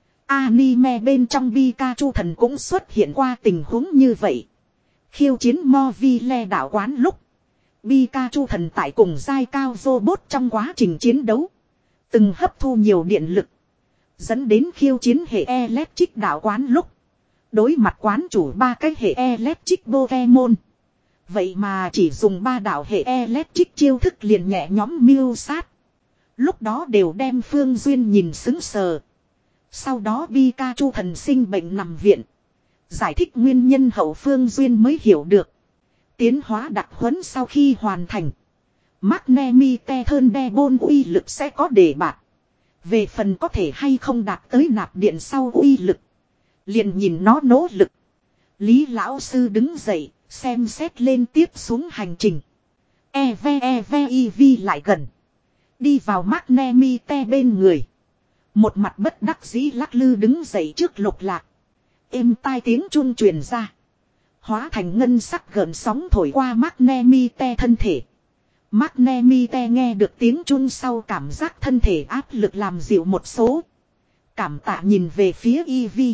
A: Anime bên trong Pikachu thần cũng xuất hiện qua tình huống như vậy. Khiêu chiến Movile đảo quán lúc. Pikachu thần tại cùng giai cao robot trong quá trình chiến đấu. Từng hấp thu nhiều điện lực. Dẫn đến khiêu chiến hệ electric đảo quán lúc. Đối mặt quán chủ ba cái hệ electric Pokemon. Vậy mà chỉ dùng ba đạo hệ electric chiêu thức liền nhẹ nhóm miêu sát. Lúc đó đều đem Phương Duyên nhìn sững sờ. Sau đó Pikachu thần sinh bệnh nằm viện. Giải thích nguyên nhân hậu Phương Duyên mới hiểu được. Tiến hóa đặc huấn sau khi hoàn thành. Magnemite thơn đe bôn uy lực sẽ có đề bạt. Về phần có thể hay không đạt tới nạp điện sau uy lực. Liền nhìn nó nỗ lực. Lý lão sư đứng dậy. Xem xét lên tiếp xuống hành trình. Eve Eve Eevee lại gần. Đi vào Magnemite bên người. Một mặt bất đắc dĩ lắc lư đứng dậy trước Lục Lạc. Êm tai tiếng chuông truyền ra. Hóa thành ngân sắc gợn sóng thổi qua Magnemite thân thể. Magnemite nghe được tiếng chuông sau cảm giác thân thể áp lực làm dịu một số. Cảm tạ nhìn về phía Eevee.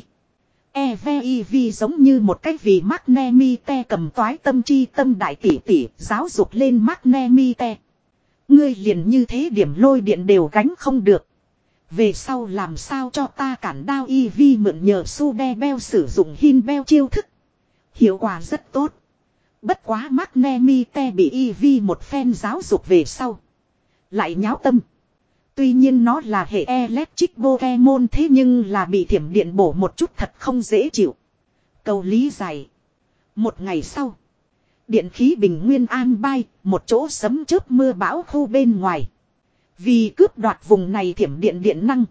A: Eevee giống như một cách vì Magnemite cầm toái tâm chi tâm đại tỷ tỷ giáo dục lên Magnemite. Ngươi liền như thế điểm lôi điện đều gánh không được. Về sau làm sao cho ta cản đao. Eevee mượn nhờ Sudebell sử dụng Hinbell chiêu thức. Hiệu quả rất tốt. Bất quá Magnemite bị Eevee một phen giáo dục về sau. Lại nháo tâm. Tuy nhiên nó là hệ electric Pokemon thế nhưng là bị thiểm điện bổ một chút thật không dễ chịu. Cầu lý giải. Một ngày sau. Điện khí bình nguyên an bay, một chỗ sấm chớp mưa bão khu bên ngoài. Vì cướp đoạt vùng này thiểm điện điện năng.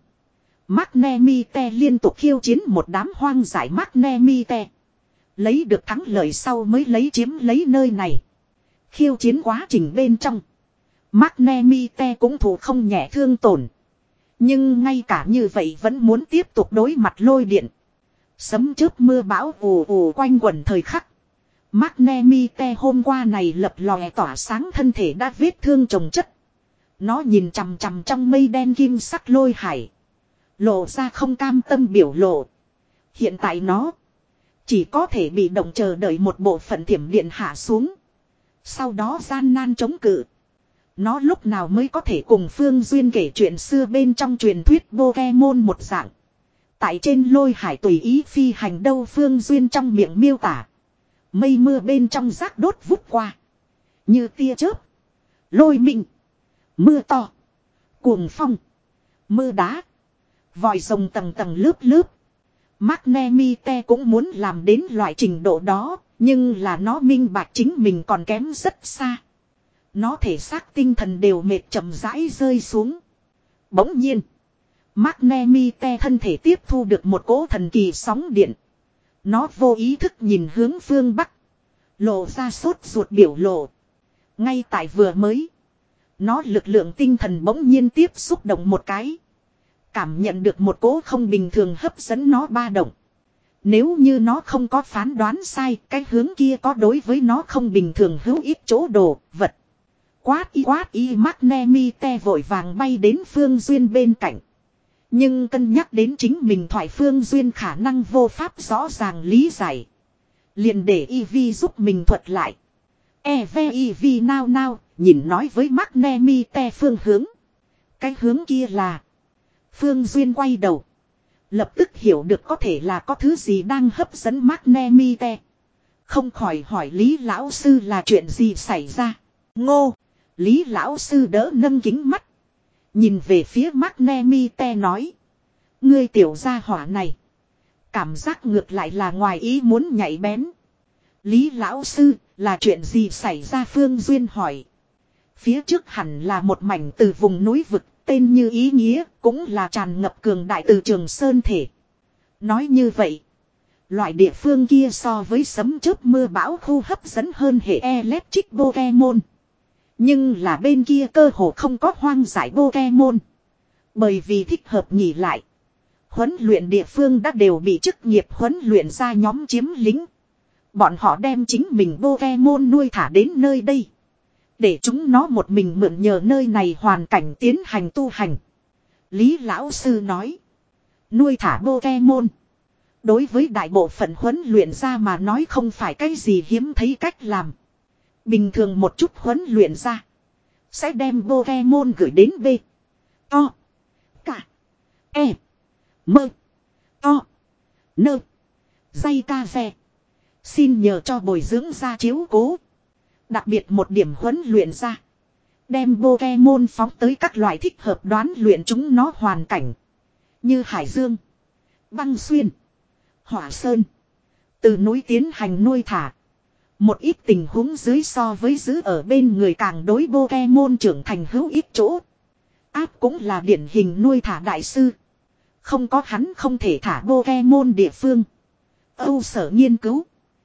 A: Magnemite liên tục khiêu chiến một đám hoang dại Magnemite. Lấy được thắng lợi sau mới lấy chiếm lấy nơi này. Khiêu chiến quá trình bên trong. Magnemite cũng thủ không nhẹ thương tổn. Nhưng ngay cả như vậy vẫn muốn tiếp tục đối mặt lôi điện. Sấm chớp mưa bão ù ù quanh quẩn thời khắc. Magnemite hôm qua này lập lòe tỏa sáng thân thể đã vết thương chồng chất. Nó nhìn chằm chằm trong mây đen kim sắc lôi hải. Lộ ra không cam tâm biểu lộ. Hiện tại nó chỉ có thể bị động chờ đợi một bộ phận thiểm điện hạ xuống. Sau đó gian nan chống cự. Nó lúc nào mới có thể cùng Phương Duyên kể chuyện xưa bên trong truyền thuyết Pokemon một dạng. Tại trên lôi hải tùy ý phi hành đâu. Phương Duyên trong miệng miêu tả. Mây mưa bên trong rác đốt vút qua. Như tia chớp. Lôi minh. Mưa to. Cuồng phong. Mưa đá. Vòi rồng tầng tầng lớp lớp. Magnemite cũng muốn làm đến loại trình độ đó. Nhưng là nó minh bạch chính mình còn kém rất xa. Nó thể xác tinh thần đều mệt chậm rãi rơi xuống. Bỗng nhiên. Magnemite thân thể tiếp thu được một cỗ thần kỳ sóng điện. Nó vô ý thức nhìn hướng phương Bắc. Lộ ra sốt ruột biểu lộ. Ngay tại vừa mới. Nó lực lượng tinh thần bỗng nhiên tiếp xúc động một cái. Cảm nhận được một cỗ không bình thường hấp dẫn nó ba động. Nếu như nó không có phán đoán sai, cái hướng kia có đối với nó không bình thường hữu ích chỗ đồ, vật. Quát y quát y Magnemite vội vàng bay đến Phương Duyên bên cạnh. Nhưng cân nhắc đến chính mình thoại Phương Duyên khả năng vô pháp rõ ràng lý giải. Liền để Eevee giúp mình thuật lại. Eevee nao nao, nhìn nói với Magnemite phương hướng. Cái hướng kia là. Phương Duyên quay đầu. Lập tức hiểu được có thể là có thứ gì đang hấp dẫn Magnemite. Không khỏi hỏi Lý Lão Sư là chuyện gì xảy ra. Ngô. Lý Lão Sư đỡ nâng kính mắt. Nhìn về phía Magnemite nói. Ngươi tiểu gia hỏa này. Cảm giác ngược lại là ngoài ý muốn nhạy bén. Lý Lão Sư là chuyện gì xảy ra Phương Duyên hỏi. Phía trước hẳn là một mảnh từ vùng núi vực. Tên như ý nghĩa cũng là tràn ngập cường đại từ Trường Sơn thể. Nói như vậy. Loại địa phương kia so với sấm chớp mưa bão khu hấp dẫn hơn hệ electric Pokemon. Nhưng là bên kia cơ hồ không có hoang dại Pokemon. Bởi vì thích hợp nghỉ lại. Huấn luyện địa phương đã đều bị chức nghiệp huấn luyện ra nhóm chiếm lính. Bọn họ đem chính mình Pokemon nuôi thả đến nơi đây. Để chúng nó một mình mượn nhờ nơi này hoàn cảnh tiến hành tu hành. Lý Lão Sư nói. Nuôi thả Pokemon. Đối với đại bộ phận huấn luyện ra mà nói không phải cái gì hiếm thấy cách làm. Bình thường một chút huấn luyện ra. Sẽ đem Pokemon gửi đến B. To. Cả. E. Mơ. To. Nơ. Dây ca xe. Xin nhờ cho bồi dưỡng ra chiếu cố. Đặc biệt một điểm huấn luyện ra. Đem Pokemon phóng tới các loại thích hợp đoán luyện chúng nó hoàn cảnh. Như Hải Dương. Băng Xuyên. Hỏa Sơn. Từ núi tiến hành nuôi thả. Một ít tình huống dưới so với giữ ở bên người càng đối Pokemon trưởng thành hữu ích chỗ. Áp cũng là điển hình nuôi thả đại sư. Không có hắn không thể thả Pokemon địa phương. Âu Sở nghiên cứu.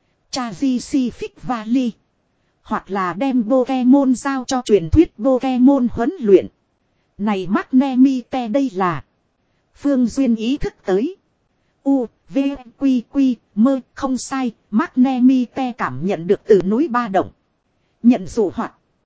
A: Pacific Valley. Hoặc là đem Pokemon giao cho truyền thuyết Pokemon huấn luyện. Này Magnemite đây là. Phương Duyên ý thức tới. U, V, Quy, Quy, mơ, không sai, Magnemi te cảm nhận được từ núi ba động. Nhận dụ hoạt.